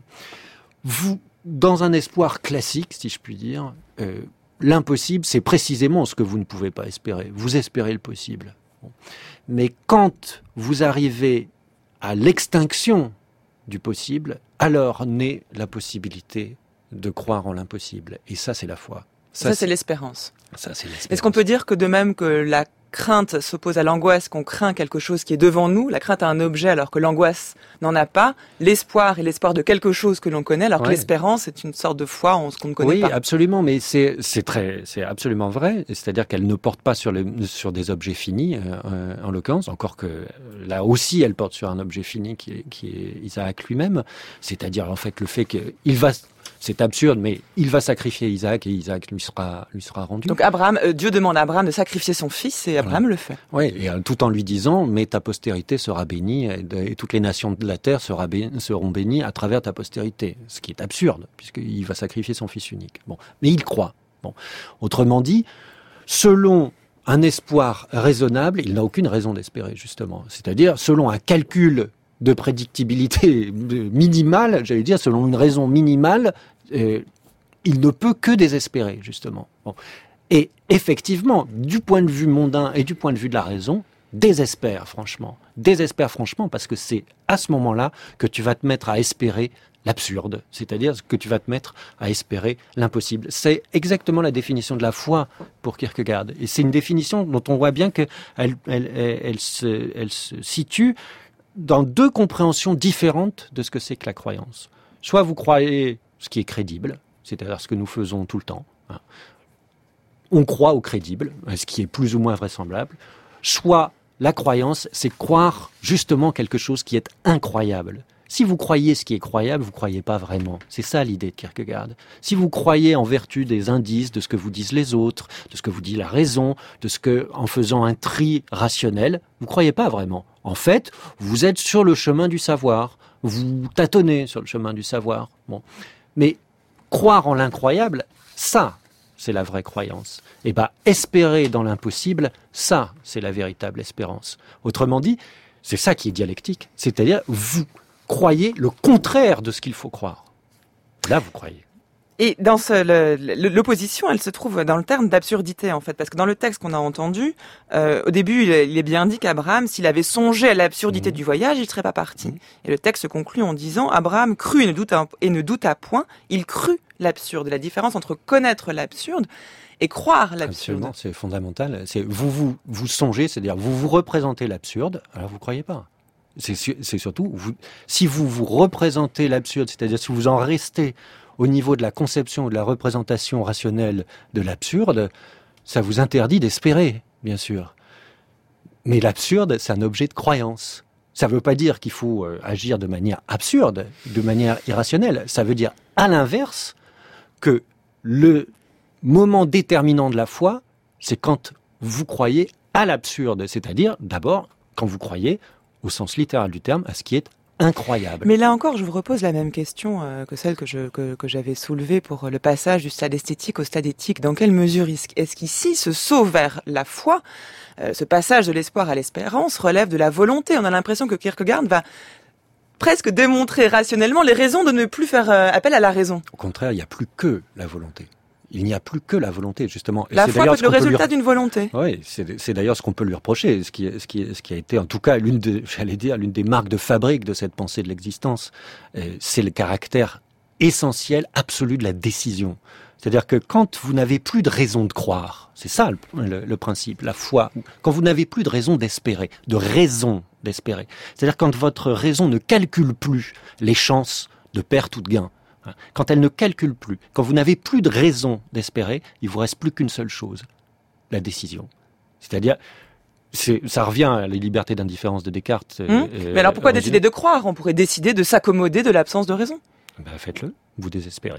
Vous, dans un espoir classique, si je puis dire, l'impossible, c'est précisément ce que vous ne pouvez pas espérer. Vous espérez le possible. Mais quand vous arrivez à l'extinction du possible, alors naît la possibilité de croire en l'impossible. Et ça, c'est la foi. Ça c'est l'espérance. Ça, c'est l'espérance. Est-ce qu'on peut dire que de même que la crainte s'oppose à l'angoisse, qu'on craint quelque chose qui est devant nous, la crainte a un objet alors que l'angoisse n'en a pas, l'espoir est l'espoir de quelque chose que l'on connaît, alors que l'espérance est une sorte de foi en ce qu'on ne connaît pas. Oui, absolument, mais c'est absolument vrai, c'est-à-dire qu'elle ne porte pas sur des objets finis, en l'occurrence, encore que là aussi elle porte sur un objet fini qui est Isaac lui-même, c'est-à-dire en fait le fait qu'il va... C'est absurde, mais il va sacrifier Isaac et Isaac lui sera rendu. Donc Dieu demande à Abraham de sacrifier son fils et Abraham le fait. Oui, et tout en lui disant, mais ta postérité sera bénie et toutes les nations de la terre seront bénies à travers ta postérité. Ce qui est absurde, puisqu'il va sacrifier son fils unique. Bon, mais il croit. Bon, autrement dit, selon un espoir raisonnable, il n'a aucune raison d'espérer, justement. C'est-à-dire, selon un calcul de prédictibilité minimale, j'allais dire, selon une raison minimale, il ne peut que désespérer, justement. Bon. Et effectivement, du point de vue mondain et du point de vue de la raison, désespère franchement, parce que c'est à ce moment-là que tu vas te mettre à espérer l'absurde, c'est-à-dire que tu vas te mettre à espérer l'impossible. C'est exactement la définition de la foi pour Kierkegaard. Et c'est une définition dont on voit bien qu'elle se situe dans deux compréhensions différentes de ce que c'est que la croyance. Soit vous croyez ce qui est crédible, c'est-à-dire ce que nous faisons tout le temps. On croit au crédible, ce qui est plus ou moins vraisemblable. Soit la croyance, c'est croire justement quelque chose qui est incroyable. Si vous croyez ce qui est croyable, vous ne croyez pas vraiment. C'est ça l'idée de Kierkegaard. Si vous croyez en vertu des indices, de ce que vous disent les autres, de ce que vous dit la raison, en faisant un tri rationnel, vous ne croyez pas vraiment. En fait, vous êtes sur le chemin du savoir. Vous tâtonnez sur le chemin du savoir. Bon. Mais croire en l'incroyable, ça, c'est la vraie croyance. Et espérer dans l'impossible, ça, c'est la véritable espérance. Autrement dit, c'est ça qui est dialectique. C'est-à-dire, vous croyez le contraire de ce qu'il faut croire. Là, vous croyez. Et dans l'opposition, elle se trouve dans le terme d'absurdité, en fait. Parce que dans le texte qu'on a entendu, au début, il est bien dit qu'Abraham, s'il avait songé à l'absurdité du voyage, il ne serait pas parti. Et le texte conclut en disant, Abraham crut et ne douta point, il crut l'absurde. La différence entre connaître l'absurde et croire l'absurde. Absolument, c'est fondamental. C'est vous songez, c'est-à-dire vous vous représentez l'absurde, alors vous ne croyez pas. C'est surtout, si vous vous représentez l'absurde, c'est-à-dire si vous en restez au niveau de la conception ou de la représentation rationnelle de l'absurde, ça vous interdit d'espérer, bien sûr. Mais l'absurde, c'est un objet de croyance. Ça ne veut pas dire qu'il faut agir de manière absurde, de manière irrationnelle. Ça veut dire, à l'inverse, que le moment déterminant de la foi, c'est quand vous croyez à l'absurde. C'est-à-dire, d'abord, quand vous croyez, au sens littéral du terme, à ce qui est incroyable. Mais là encore, je vous repose la même question que celle que j'avais soulevée pour le passage du stade esthétique au stade éthique. Dans quelle mesure est-ce qu'ici, ce saut vers la foi, ce passage de l'espoir à l'espérance, relève de la volonté? On a l'impression que Kierkegaard va presque démontrer rationnellement les raisons de ne plus faire appel à la raison. Au contraire, il n'y a plus que la volonté. Il n'y a plus que la volonté, justement. La foi peut être le résultat d'une volonté. Oui, c'est d'ailleurs ce qu'on peut lui reprocher, ce qui a été en tout cas l'une des marques de fabrique de cette pensée de l'existence. C'est le caractère essentiel, absolu de la décision. C'est-à-dire que quand vous n'avez plus de raison de croire, c'est ça le principe, la foi, quand vous n'avez plus de raison d'espérer, c'est-à-dire quand votre raison ne calcule plus les chances de perte ou de gain, quand elle ne calcule plus, quand vous n'avez plus de raison d'espérer, il vous reste plus qu'une seule chose, la décision. C'est-à-dire, ça revient à la liberté d'indifférence de Descartes. Mais alors pourquoi décider de croire? On pourrait décider de s'accommoder de l'absence de raison. Faites-le, vous désespérez.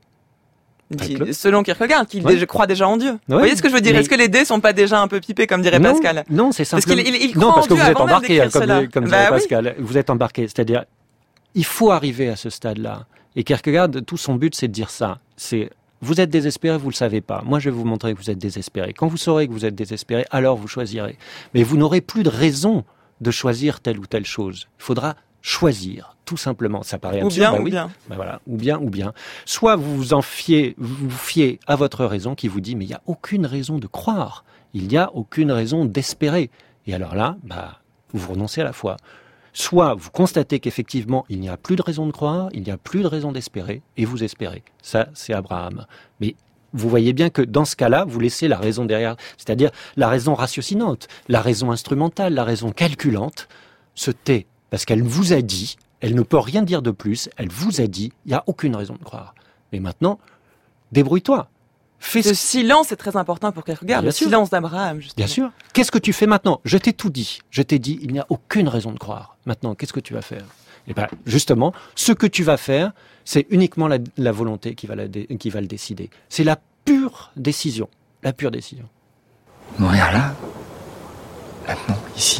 Selon Kierkegaard, qui croit déjà en Dieu. Ouais, vous voyez ce que je veux dire? Est-ce que les dés sont pas déjà un peu pipés, comme dirait Pascal? Non, c'est simplement... Parce qu'il croit en Dieu avant même d'écrire cela. Comme dirait Pascal. Vous êtes embarqué. C'est-à-dire, il faut arriver à ce stade-là. Et Kierkegaard, tout son but, c'est de dire ça. Vous êtes désespéré, vous le savez pas. Moi, je vais vous montrer que vous êtes désespéré. Quand vous saurez que vous êtes désespéré, alors vous choisirez. Mais vous n'aurez plus de raison de choisir telle ou telle chose. Il faudra choisir, tout simplement. Ça paraît absurde. Ou bien. Voilà. Ou bien. Soit vous vous fiez à votre raison qui vous dit, mais il n'y a aucune raison de croire. Il n'y a aucune raison d'espérer. Et alors là, vous renoncez à la foi. Soit vous constatez qu'effectivement, il n'y a plus de raison de croire, il n'y a plus de raison d'espérer, et vous espérez. Ça, c'est Abraham. Mais vous voyez bien que dans ce cas-là, vous laissez la raison derrière, c'est-à-dire la raison ratiocinante, la raison instrumentale, la raison calculante, se tait. Parce qu'elle vous a dit, elle ne peut rien dire de plus, elle vous a dit, il n'y a aucune raison de croire. Mais maintenant, débrouille-toi. Ce silence est très important pour Kierkegaard, le silence d'Abraham, justement. Bien sûr. Qu'est-ce que tu fais maintenant? Je t'ai tout dit. Je t'ai dit, il n'y a aucune raison de croire. Maintenant, qu'est-ce que tu vas faire? Et justement, ce que tu vas faire, c'est uniquement la volonté qui va le décider. C'est la pure décision. La pure décision. Mourir là, maintenant, ici,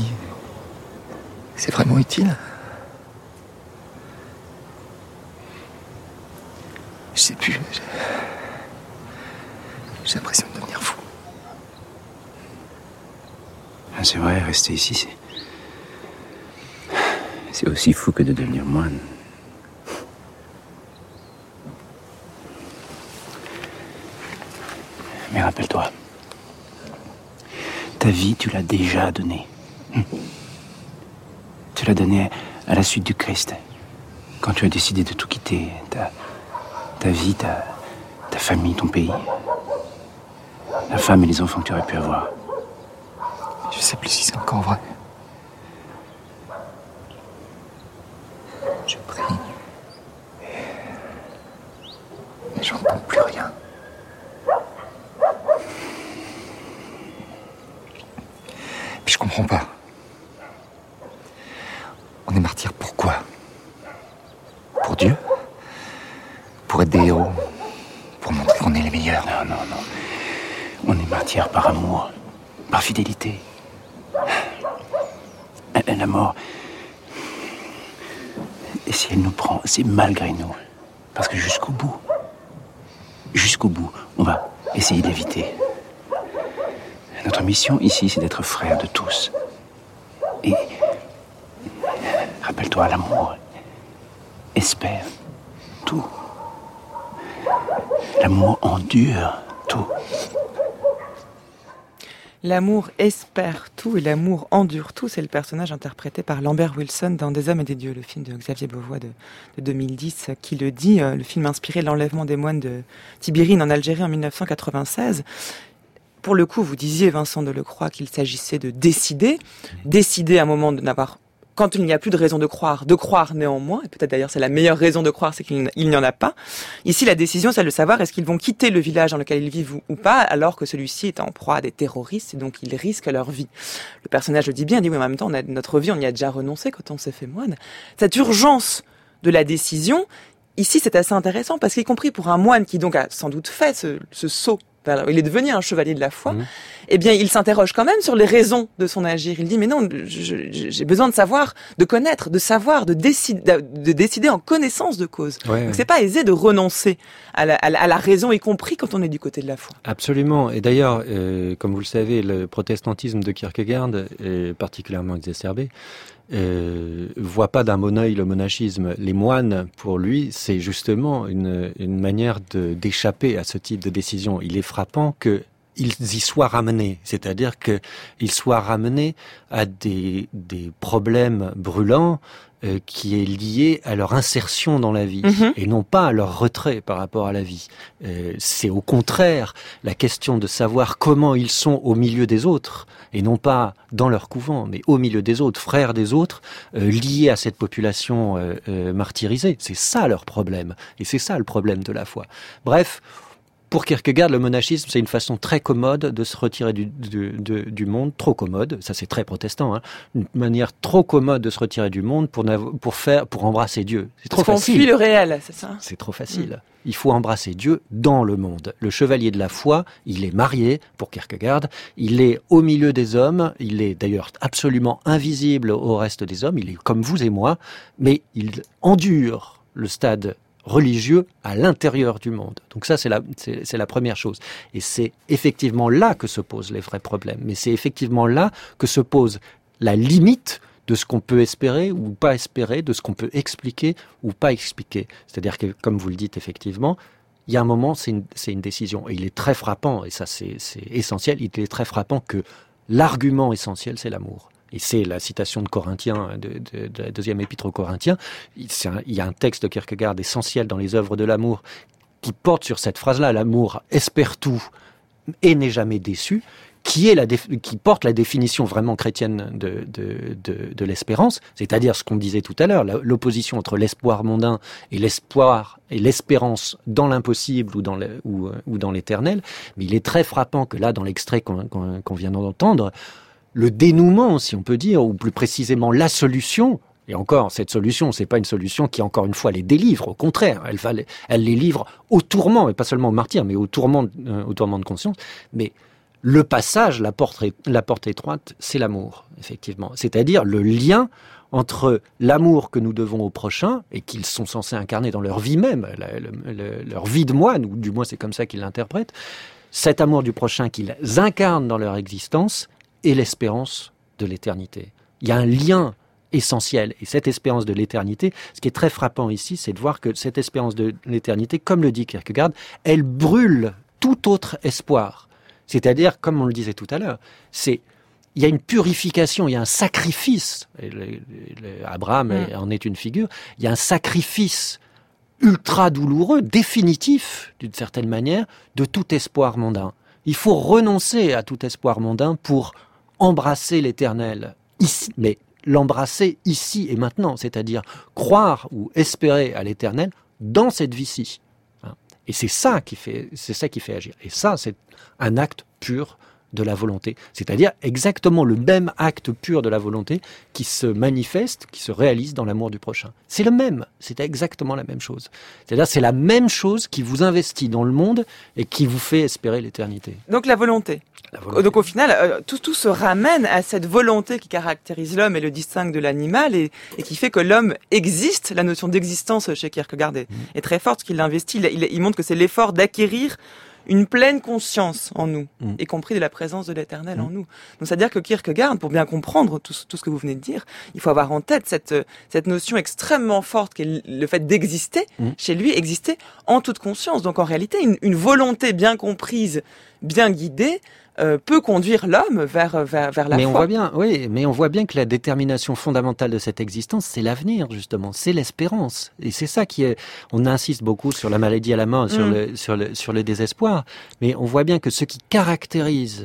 c'est vraiment utile? Je sais plus. J'ai l'impression de devenir fou. C'est vrai, rester ici, c'est aussi fou que de devenir moine. Mais rappelle-toi, ta vie, tu l'as déjà donnée. Tu l'as donnée à la suite du Christ. Quand tu as décidé de tout quitter, ta vie, ta famille, ton pays. La femme et les enfants que tu aurais pu avoir. Je sais plus si c'est encore vrai. Je prie. Mais j'entends plus rien. Puis je comprends pas. On est martyrs pourquoi? Pour Dieu? Pour être des héros? Pour montrer qu'on est les meilleurs? Non. On est martyrs par amour, par fidélité. La mort, et si elle nous prend, c'est malgré nous. Parce que jusqu'au bout, on va essayer d'éviter. Notre mission ici, c'est d'être frères de tous. Et rappelle-toi, l'amour espère tout. L'amour endure tout. L'amour espère tout et l'amour endure tout. C'est le personnage interprété par Lambert Wilson dans Des hommes et des dieux, le film de Xavier Beauvois de 2010, qui le dit, le film inspiré de l'enlèvement des moines de Tibérine en Algérie en 1996. Pour le coup, vous disiez, Vincent Delecroix, qu'il s'agissait de décider à un moment de n'avoir quand il n'y a plus de raison de croire néanmoins, et peut-être d'ailleurs c'est la meilleure raison de croire, c'est qu'il n'y en a pas. Ici, la décision, c'est de savoir est-ce qu'ils vont quitter le village dans lequel ils vivent ou pas, alors que celui-ci est en proie à des terroristes, et donc ils risquent leur vie. Le personnage le dit bien, il dit oui, mais en même temps, notre vie, on y a déjà renoncé quand on s'est fait moine. Cette urgence de la décision, ici, c'est assez intéressant, parce qu'y compris pour un moine qui donc a sans doute fait ce saut, il est devenu un chevalier de la foi, eh bien, il s'interroge quand même sur les raisons de son agir. Il dit, mais non, j'ai besoin de savoir, de connaître, de savoir, de décider en connaissance de cause. Donc, c'est pas aisé de renoncer à la raison, y compris quand on est du côté de la foi. Absolument. Et d'ailleurs, comme vous le savez, le protestantisme de Kierkegaard est particulièrement exacerbé. Voit pas d'un bon œil le monachisme. Les moines, pour lui, c'est justement une manière d'échapper à ce type de décision. Il est frappant qu'ils y soient ramenés, c'est-à-dire qu'ils soient ramenés à des problèmes brûlants qui est lié à leur insertion dans la vie et non pas à leur retrait par rapport à la vie. C'est au contraire la question de savoir comment ils sont au milieu des autres et non pas dans leur couvent, mais au milieu des autres, frères des autres, liés à cette population martyrisée. C'est ça leur problème et c'est ça le problème de la foi. Bref, pour Kierkegaard, le monachisme, c'est une façon très commode de se retirer du monde, trop commode, ça c'est très protestant, une manière trop commode de se retirer du monde pour embrasser Dieu. C'est trop facile. On fuit le réel, c'est ça ? C'est trop facile. Il faut embrasser Dieu dans le monde. Le chevalier de la foi, il est marié, pour Kierkegaard, il est au milieu des hommes, il est d'ailleurs absolument invisible au reste des hommes, il est comme vous et moi, mais il endure le stade religieux à l'intérieur du monde. Donc ça, c'est la première chose. Et c'est effectivement là que se posent les vrais problèmes. Mais c'est effectivement là que se pose la limite de ce qu'on peut espérer ou pas espérer, de ce qu'on peut expliquer ou pas expliquer. C'est-à-dire que, comme vous le dites effectivement, il y a un moment, c'est une décision. Et il est très frappant, et ça c'est essentiel, il est très frappant que l'argument essentiel, c'est l'amour. Et c'est la citation de Corinthiens, de la deuxième épître aux Corinthiens. Il y a un texte de Kierkegaard essentiel dans les œuvres de l'amour qui porte sur cette phrase-là, l'amour espère tout et n'est jamais déçu, qui porte la définition vraiment chrétienne de l'espérance, c'est-à-dire ce qu'on disait tout à l'heure, l'opposition entre l'espoir mondain et l'espoir et l'espérance dans l'impossible ou dans l'éternel. Mais il est très frappant que là, dans l'extrait qu'on vient d'entendre, le dénouement, si on peut dire, ou plus précisément la solution, et encore, cette solution, c'est pas une solution qui, encore une fois, les délivre. Au contraire, elle les livre au tourment, et pas seulement au martyre, mais au tourment de conscience. Mais le passage, la porte étroite, c'est l'amour, effectivement. C'est-à-dire le lien entre l'amour que nous devons au prochain, et qu'ils sont censés incarner dans leur vie même, leur vie de moine, ou du moins c'est comme ça qu'ils l'interprètent, cet amour du prochain qu'ils incarnent dans leur existence, et l'espérance de l'éternité. Il y a un lien essentiel. Et cette espérance de l'éternité, ce qui est très frappant ici, c'est de voir que cette espérance de l'éternité, comme le dit Kierkegaard, elle brûle tout autre espoir. C'est-à-dire, comme on le disait tout à l'heure, il y a une purification, il y a un sacrifice. Abraham en est une figure. Il y a un sacrifice ultra douloureux, définitif, d'une certaine manière, de tout espoir mondain. Il faut renoncer à tout espoir mondain pour embrasser l'éternel ici, mais l'embrasser ici et maintenant, c'est-à-dire croire ou espérer à l'éternel dans cette vie-ci. Et c'est ça qui fait agir. Et ça, c'est un acte pur de la volonté. C'est-à-dire exactement le même acte pur de la volonté qui se manifeste, qui se réalise dans l'amour du prochain. C'est le même. C'est exactement la même chose. C'est-à-dire c'est la même chose qui vous investit dans le monde et qui vous fait espérer l'éternité. Donc la volonté. Donc au final, tout se ramène à cette volonté qui caractérise l'homme et le distingue de l'animal et qui fait que l'homme existe. La notion d'existence chez Kierkegaard est très forte, qu'il l'investit. Il montre que c'est l'effort d'acquérir une pleine conscience en nous, y compris de la présence de l'éternel en nous. Donc c'est-à-dire que Kierkegaard, pour bien comprendre tout ce que vous venez de dire, il faut avoir en tête cette notion extrêmement forte qu'est le fait d'exister, chez lui, exister en toute conscience. Donc en réalité, une volonté bien comprise, bien guidée, peut conduire l'homme vers la foi. Mais on voit bien que la détermination fondamentale de cette existence, c'est l'avenir, justement, c'est l'espérance. Et c'est ça on insiste beaucoup sur la maladie à la mort, sur le désespoir. Mais on voit bien que ce qui caractérise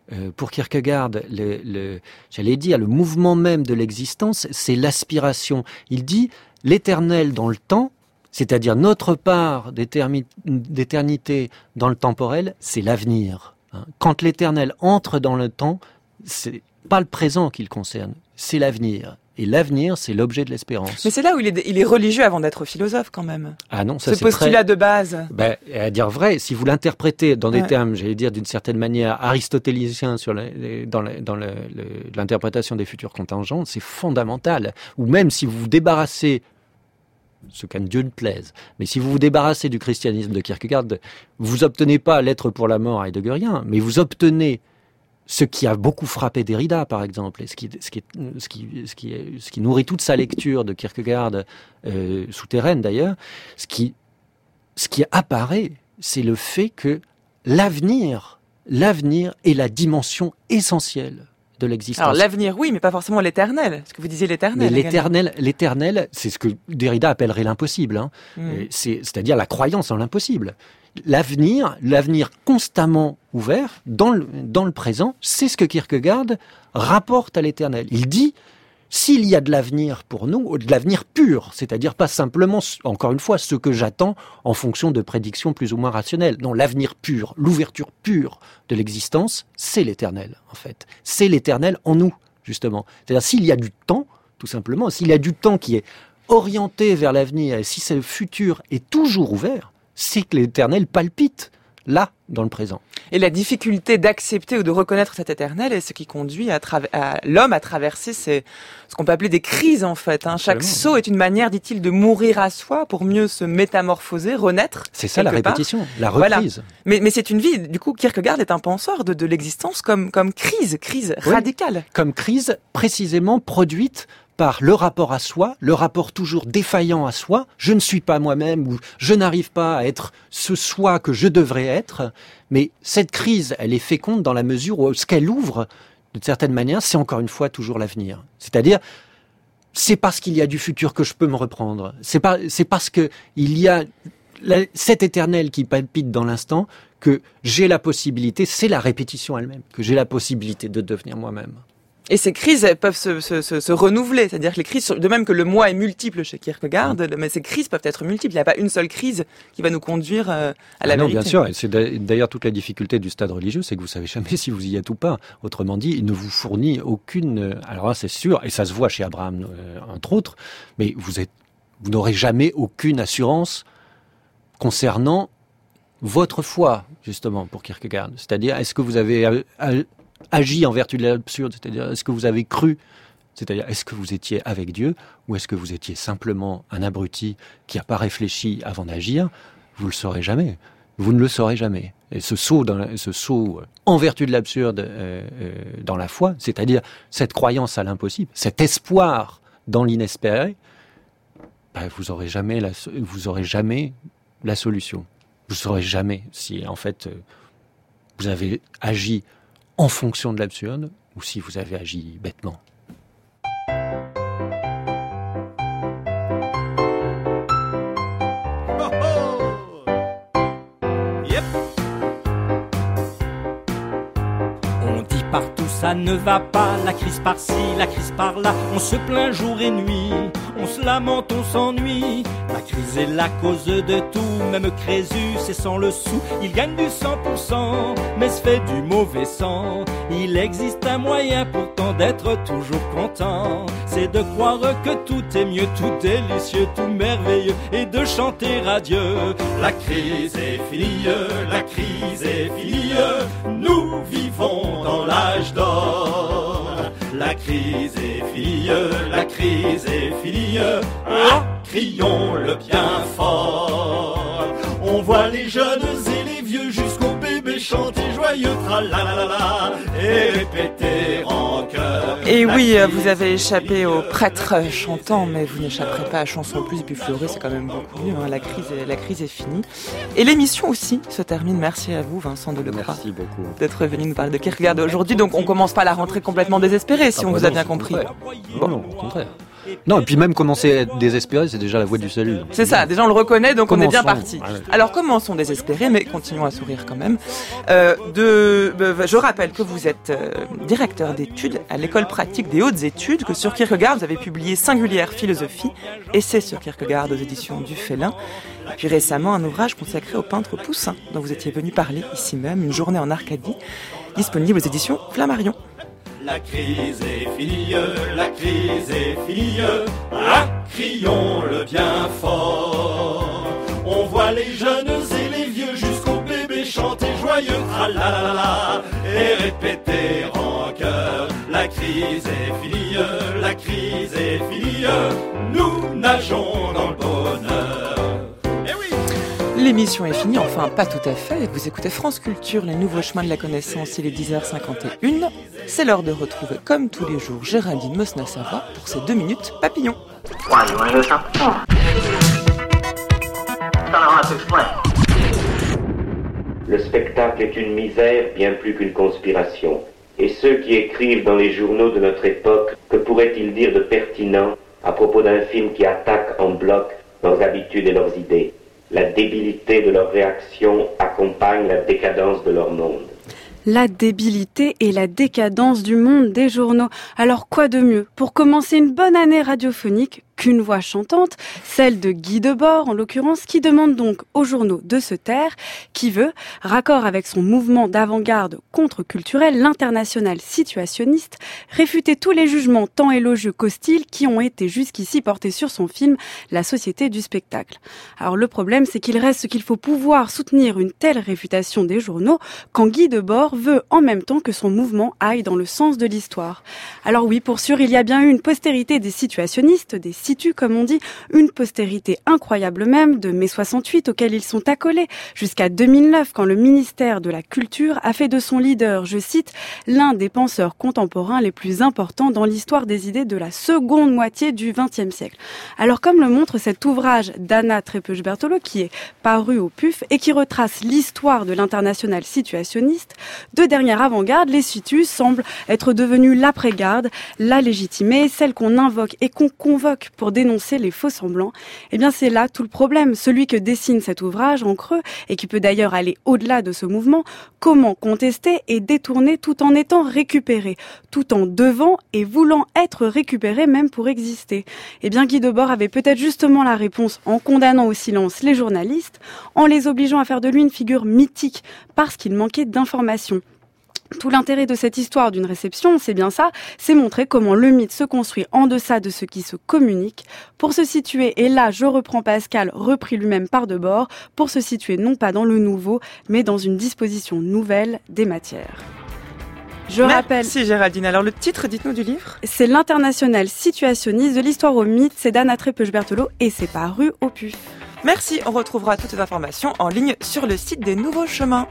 pour Kierkegaard, j'allais dire, le mouvement même de l'existence, c'est l'aspiration. Il dit l'éternel dans le temps, c'est-à-dire notre part d'éternité dans le temporel, c'est l'avenir. Quand l'éternel entre dans le temps, c'est pas le présent qu'il concerne, c'est l'avenir. Et l'avenir, c'est l'objet de l'espérance. Mais c'est là où il est religieux avant d'être philosophe, quand même. Ah non, ça ce postulat de base. À dire vrai, si vous l'interprétez dans des termes, j'allais dire d'une certaine manière aristotéliciens sur dans l'interprétation des futurs contingents, c'est fondamental. Ou même si vous vous débarrassez, ce qu'à Dieu ne plaise, mais si vous vous débarrassez du christianisme de Kierkegaard, vous obtenez pas l'être pour la mort heideggerien, mais vous obtenez ce qui a beaucoup frappé Derrida, par exemple, et ce qui nourrit toute sa lecture de Kierkegaard, souterraine d'ailleurs, ce qui apparaît, c'est le fait que l'avenir est la dimension essentielle de l'existence. Alors l'avenir, oui, mais pas forcément l'éternel. Ce que vous disiez, l'éternel. Mais l'éternel, c'est ce que Derrida appellerait l'impossible. C'est-à-dire la croyance en l'impossible. L'avenir constamment ouvert dans le présent, c'est ce que Kierkegaard rapporte à l'éternel. Il dit, s'il y a de l'avenir pour nous, de l'avenir pur, c'est-à-dire pas simplement, encore une fois, ce que j'attends en fonction de prédictions plus ou moins rationnelles. Non, l'avenir pur, l'ouverture pure de l'existence, c'est l'éternel, en fait. C'est l'éternel en nous, justement. C'est-à-dire, s'il y a du temps, tout simplement, s'il y a du temps qui est orienté vers l'avenir, et si ce futur est toujours ouvert, c'est que l'éternel palpite, là, dans le présent. Et la difficulté d'accepter ou de reconnaître cet éternel est ce qui conduit l'homme à traverser ce qu'on peut appeler des crises, en fait. Chaque saut est une manière, dit-il, de mourir à soi pour mieux se métamorphoser, renaître. C'est ça la répétition, la reprise. Voilà. Mais c'est une vie, du coup, Kierkegaard est un penseur de l'existence comme crise radicale. Comme crise précisément produite par le rapport à soi, le rapport toujours défaillant à soi. Je ne suis pas moi-même ou je n'arrive pas à être ce soi que je devrais être. Mais cette crise, elle est féconde dans la mesure où ce qu'elle ouvre, d'une certaine manière, c'est encore une fois toujours l'avenir. C'est-à-dire, c'est parce qu'il y a du futur que je peux me reprendre. C'est parce que il y a cet éternel qui palpite dans l'instant que j'ai la possibilité, c'est la répétition elle-même, que j'ai la possibilité de devenir moi-même. Et ces crises, elles peuvent se renouveler. C'est-à-dire que les crises, de même que le moi est multiple chez Kierkegaard, mais ces crises peuvent être multiples. Il n'y a pas une seule crise qui va nous conduire à la vérité. Non, bien sûr. Et c'est d'ailleurs toute la difficulté du stade religieux, c'est que vous savez jamais si vous y êtes ou pas. Autrement dit, il ne vous fournit aucune... Alors là, c'est sûr, et ça se voit chez Abraham, entre autres, mais vous n'aurez jamais aucune assurance concernant votre foi, justement, pour Kierkegaard. C'est-à-dire, est-ce que vous avez agi en vertu de l'absurde, c'est-à-dire est-ce que vous avez cru, c'est-à-dire est-ce que vous étiez avec Dieu ou est-ce que vous étiez simplement un abruti qui n'a pas réfléchi avant d'agir? Vous le saurez jamais. Vous ne le saurez jamais. Et ce saut en vertu de l'absurde dans la foi, c'est-à-dire cette croyance à l'impossible, cet espoir dans l'inespéré, vous aurez jamais la solution. Vous saurez jamais si en fait vous avez agi en fonction de l'absurde, ou si vous avez agi bêtement. On dit partout ça ne va pas, la crise par-ci, la crise par-là, on se plaint jour et nuit, on se lamente, on s'ennuie. La crise est la cause de tout, même Crésus c'est sans le sou. Il gagne du 100%, mais se fait du mauvais sang. Il existe un moyen pourtant d'être toujours content, c'est de croire que tout est mieux, tout délicieux, tout merveilleux, et de chanter à Dieu. La crise est finie, la crise est finie, nous vivons dans l'âge d'or. La crise est finie, la crise est finie, crions-le bien fort. On voit les jeunes et les vieux jusqu'aux bébés chanter joyeux tralalala et répéter en chœur. Et oui, vous avez échappé aux prêtres chantants, mais vous n'échapperez pas à Chanson Plus et puis Fleury, c'est quand même beaucoup mieux. La crise est finie. Et l'émission aussi se termine. Merci à vous, Vincent Delecroix. Merci beaucoup d'être venu nous parler de Kierkegaard aujourd'hui. Donc on commence pas la rentrée complètement désespérée, si on vous a bien compris. Bon, non, au contraire. Non, et puis même commencer à être désespéré, c'est déjà la voie du salut. C'est ça, déjà on le reconnaît, donc commençons. On est bien parti. Ouais. Alors commençons désespérés, mais continuons à sourire quand même. Je rappelle que vous êtes directeur d'études à l'école pratique des hautes études, que sur Kierkegaard vous avez publié Singulière philosophie, essai sur Kierkegaard aux éditions du Félin, et puis récemment un ouvrage consacré au peintre Poussin, dont vous étiez venu parler ici même, Une journée en Arcadie, disponible aux éditions Flammarion. La crise est finie, la crise est finie, ah, crions-le bien fort. On voit les jeunes et les vieux jusqu'aux bébés chanter joyeux, tralala, et répéter en chœur. La crise est finie, la crise est finie, nous nageons dans le bonheur. L'émission est finie, enfin pas tout à fait. Vous écoutez France Culture, les nouveaux chemins de la connaissance, il est 10h51. C'est l'heure de retrouver, comme tous les jours, Géraldine Mosna-Savoie pour ses 2 minutes papillon. Le spectacle est une misère bien plus qu'une conspiration. Et ceux qui écrivent dans les journaux de notre époque, que pourraient-ils dire de pertinent à propos d'un film qui attaque en bloc leurs habitudes et leurs idées ? La débilité de leur réaction accompagne la décadence de leur monde. La débilité et la décadence du monde des journaux. Alors quoi de mieux pour commencer une bonne année radiophonique qu'une voix chantante, celle de Guy Debord en l'occurrence, qui demande donc aux journaux de se taire, qui veut, raccord avec son mouvement d'avant-garde contre-culturel, l'international situationniste, réfuter tous les jugements tant élogieux qu'hostiles qui ont été jusqu'ici portés sur son film La Société du spectacle. Alors le problème, c'est qu'il reste ce qu'il faut pouvoir soutenir une telle réfutation des journaux quand Guy Debord veut en même temps que son mouvement aille dans le sens de l'histoire. Alors oui, pour sûr, il y a bien eu une postérité des situationnistes, des situ, comme on dit, une postérité incroyable même de mai 68 auquel ils sont accolés, jusqu'à 2009 quand le ministère de la Culture a fait de son leader, je cite, l'un des penseurs contemporains les plus importants dans l'histoire des idées de la seconde moitié du XXe siècle. Alors comme le montre cet ouvrage d'Anna Trepeuch-Berthelot qui est paru au PUF et qui retrace l'histoire de l'international situationniste, de dernière avant-garde, les situs semblent être devenus l'après-garde, la légitimée, celle qu'on invoque et qu'on convoque pour dénoncer les faux-semblants. Eh bien c'est là tout le problème, celui que dessine cet ouvrage en creux et qui peut d'ailleurs aller au-delà de ce mouvement, comment contester et détourner tout en étant récupéré, tout en devant et voulant être récupéré même pour exister. Eh bien Guy Debord avait peut-être justement la réponse en condamnant au silence les journalistes, en les obligeant à faire de lui une figure mythique parce qu'il manquait d'informations. Tout l'intérêt de cette histoire d'une réception, c'est bien ça, c'est montrer comment le mythe se construit en deçà de ce qui se communique, pour se situer, et là je reprends Pascal, repris lui-même par Debord, pour se situer non pas dans le nouveau, mais dans une disposition nouvelle des matières. Je rappelle. Merci Géraldine. Alors le titre, dites-nous du livre. C'est l'international situationniste de l'histoire au mythe, c'est d'Anna Trepeuch-Berthelot et c'est paru au PUF. Merci, on retrouvera toutes les informations en ligne sur le site des Nouveaux Chemins.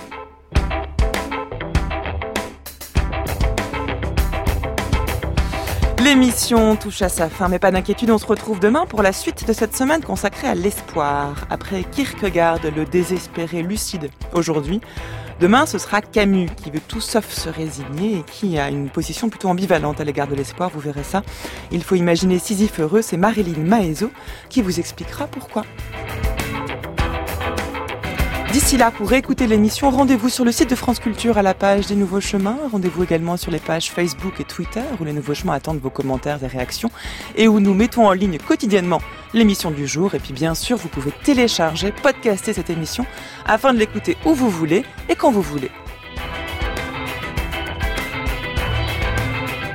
L'émission touche à sa fin, mais pas d'inquiétude, on se retrouve demain pour la suite de cette semaine consacrée à l'espoir. Après Kierkegaard, le désespéré lucide aujourd'hui, demain ce sera Camus qui veut tout sauf se résigner et qui a une position plutôt ambivalente à l'égard de l'espoir, vous verrez ça. Il faut imaginer Sisyphe heureux, c'est Marilyn Maezo qui vous expliquera pourquoi. D'ici là, pour réécouter l'émission, rendez-vous sur le site de France Culture à la page des Nouveaux Chemins. Rendez-vous également sur les pages Facebook et Twitter où les Nouveaux Chemins attendent vos commentaires et réactions et où nous mettons en ligne quotidiennement l'émission du jour. Et puis bien sûr, vous pouvez télécharger, podcaster cette émission afin de l'écouter où vous voulez et quand vous voulez.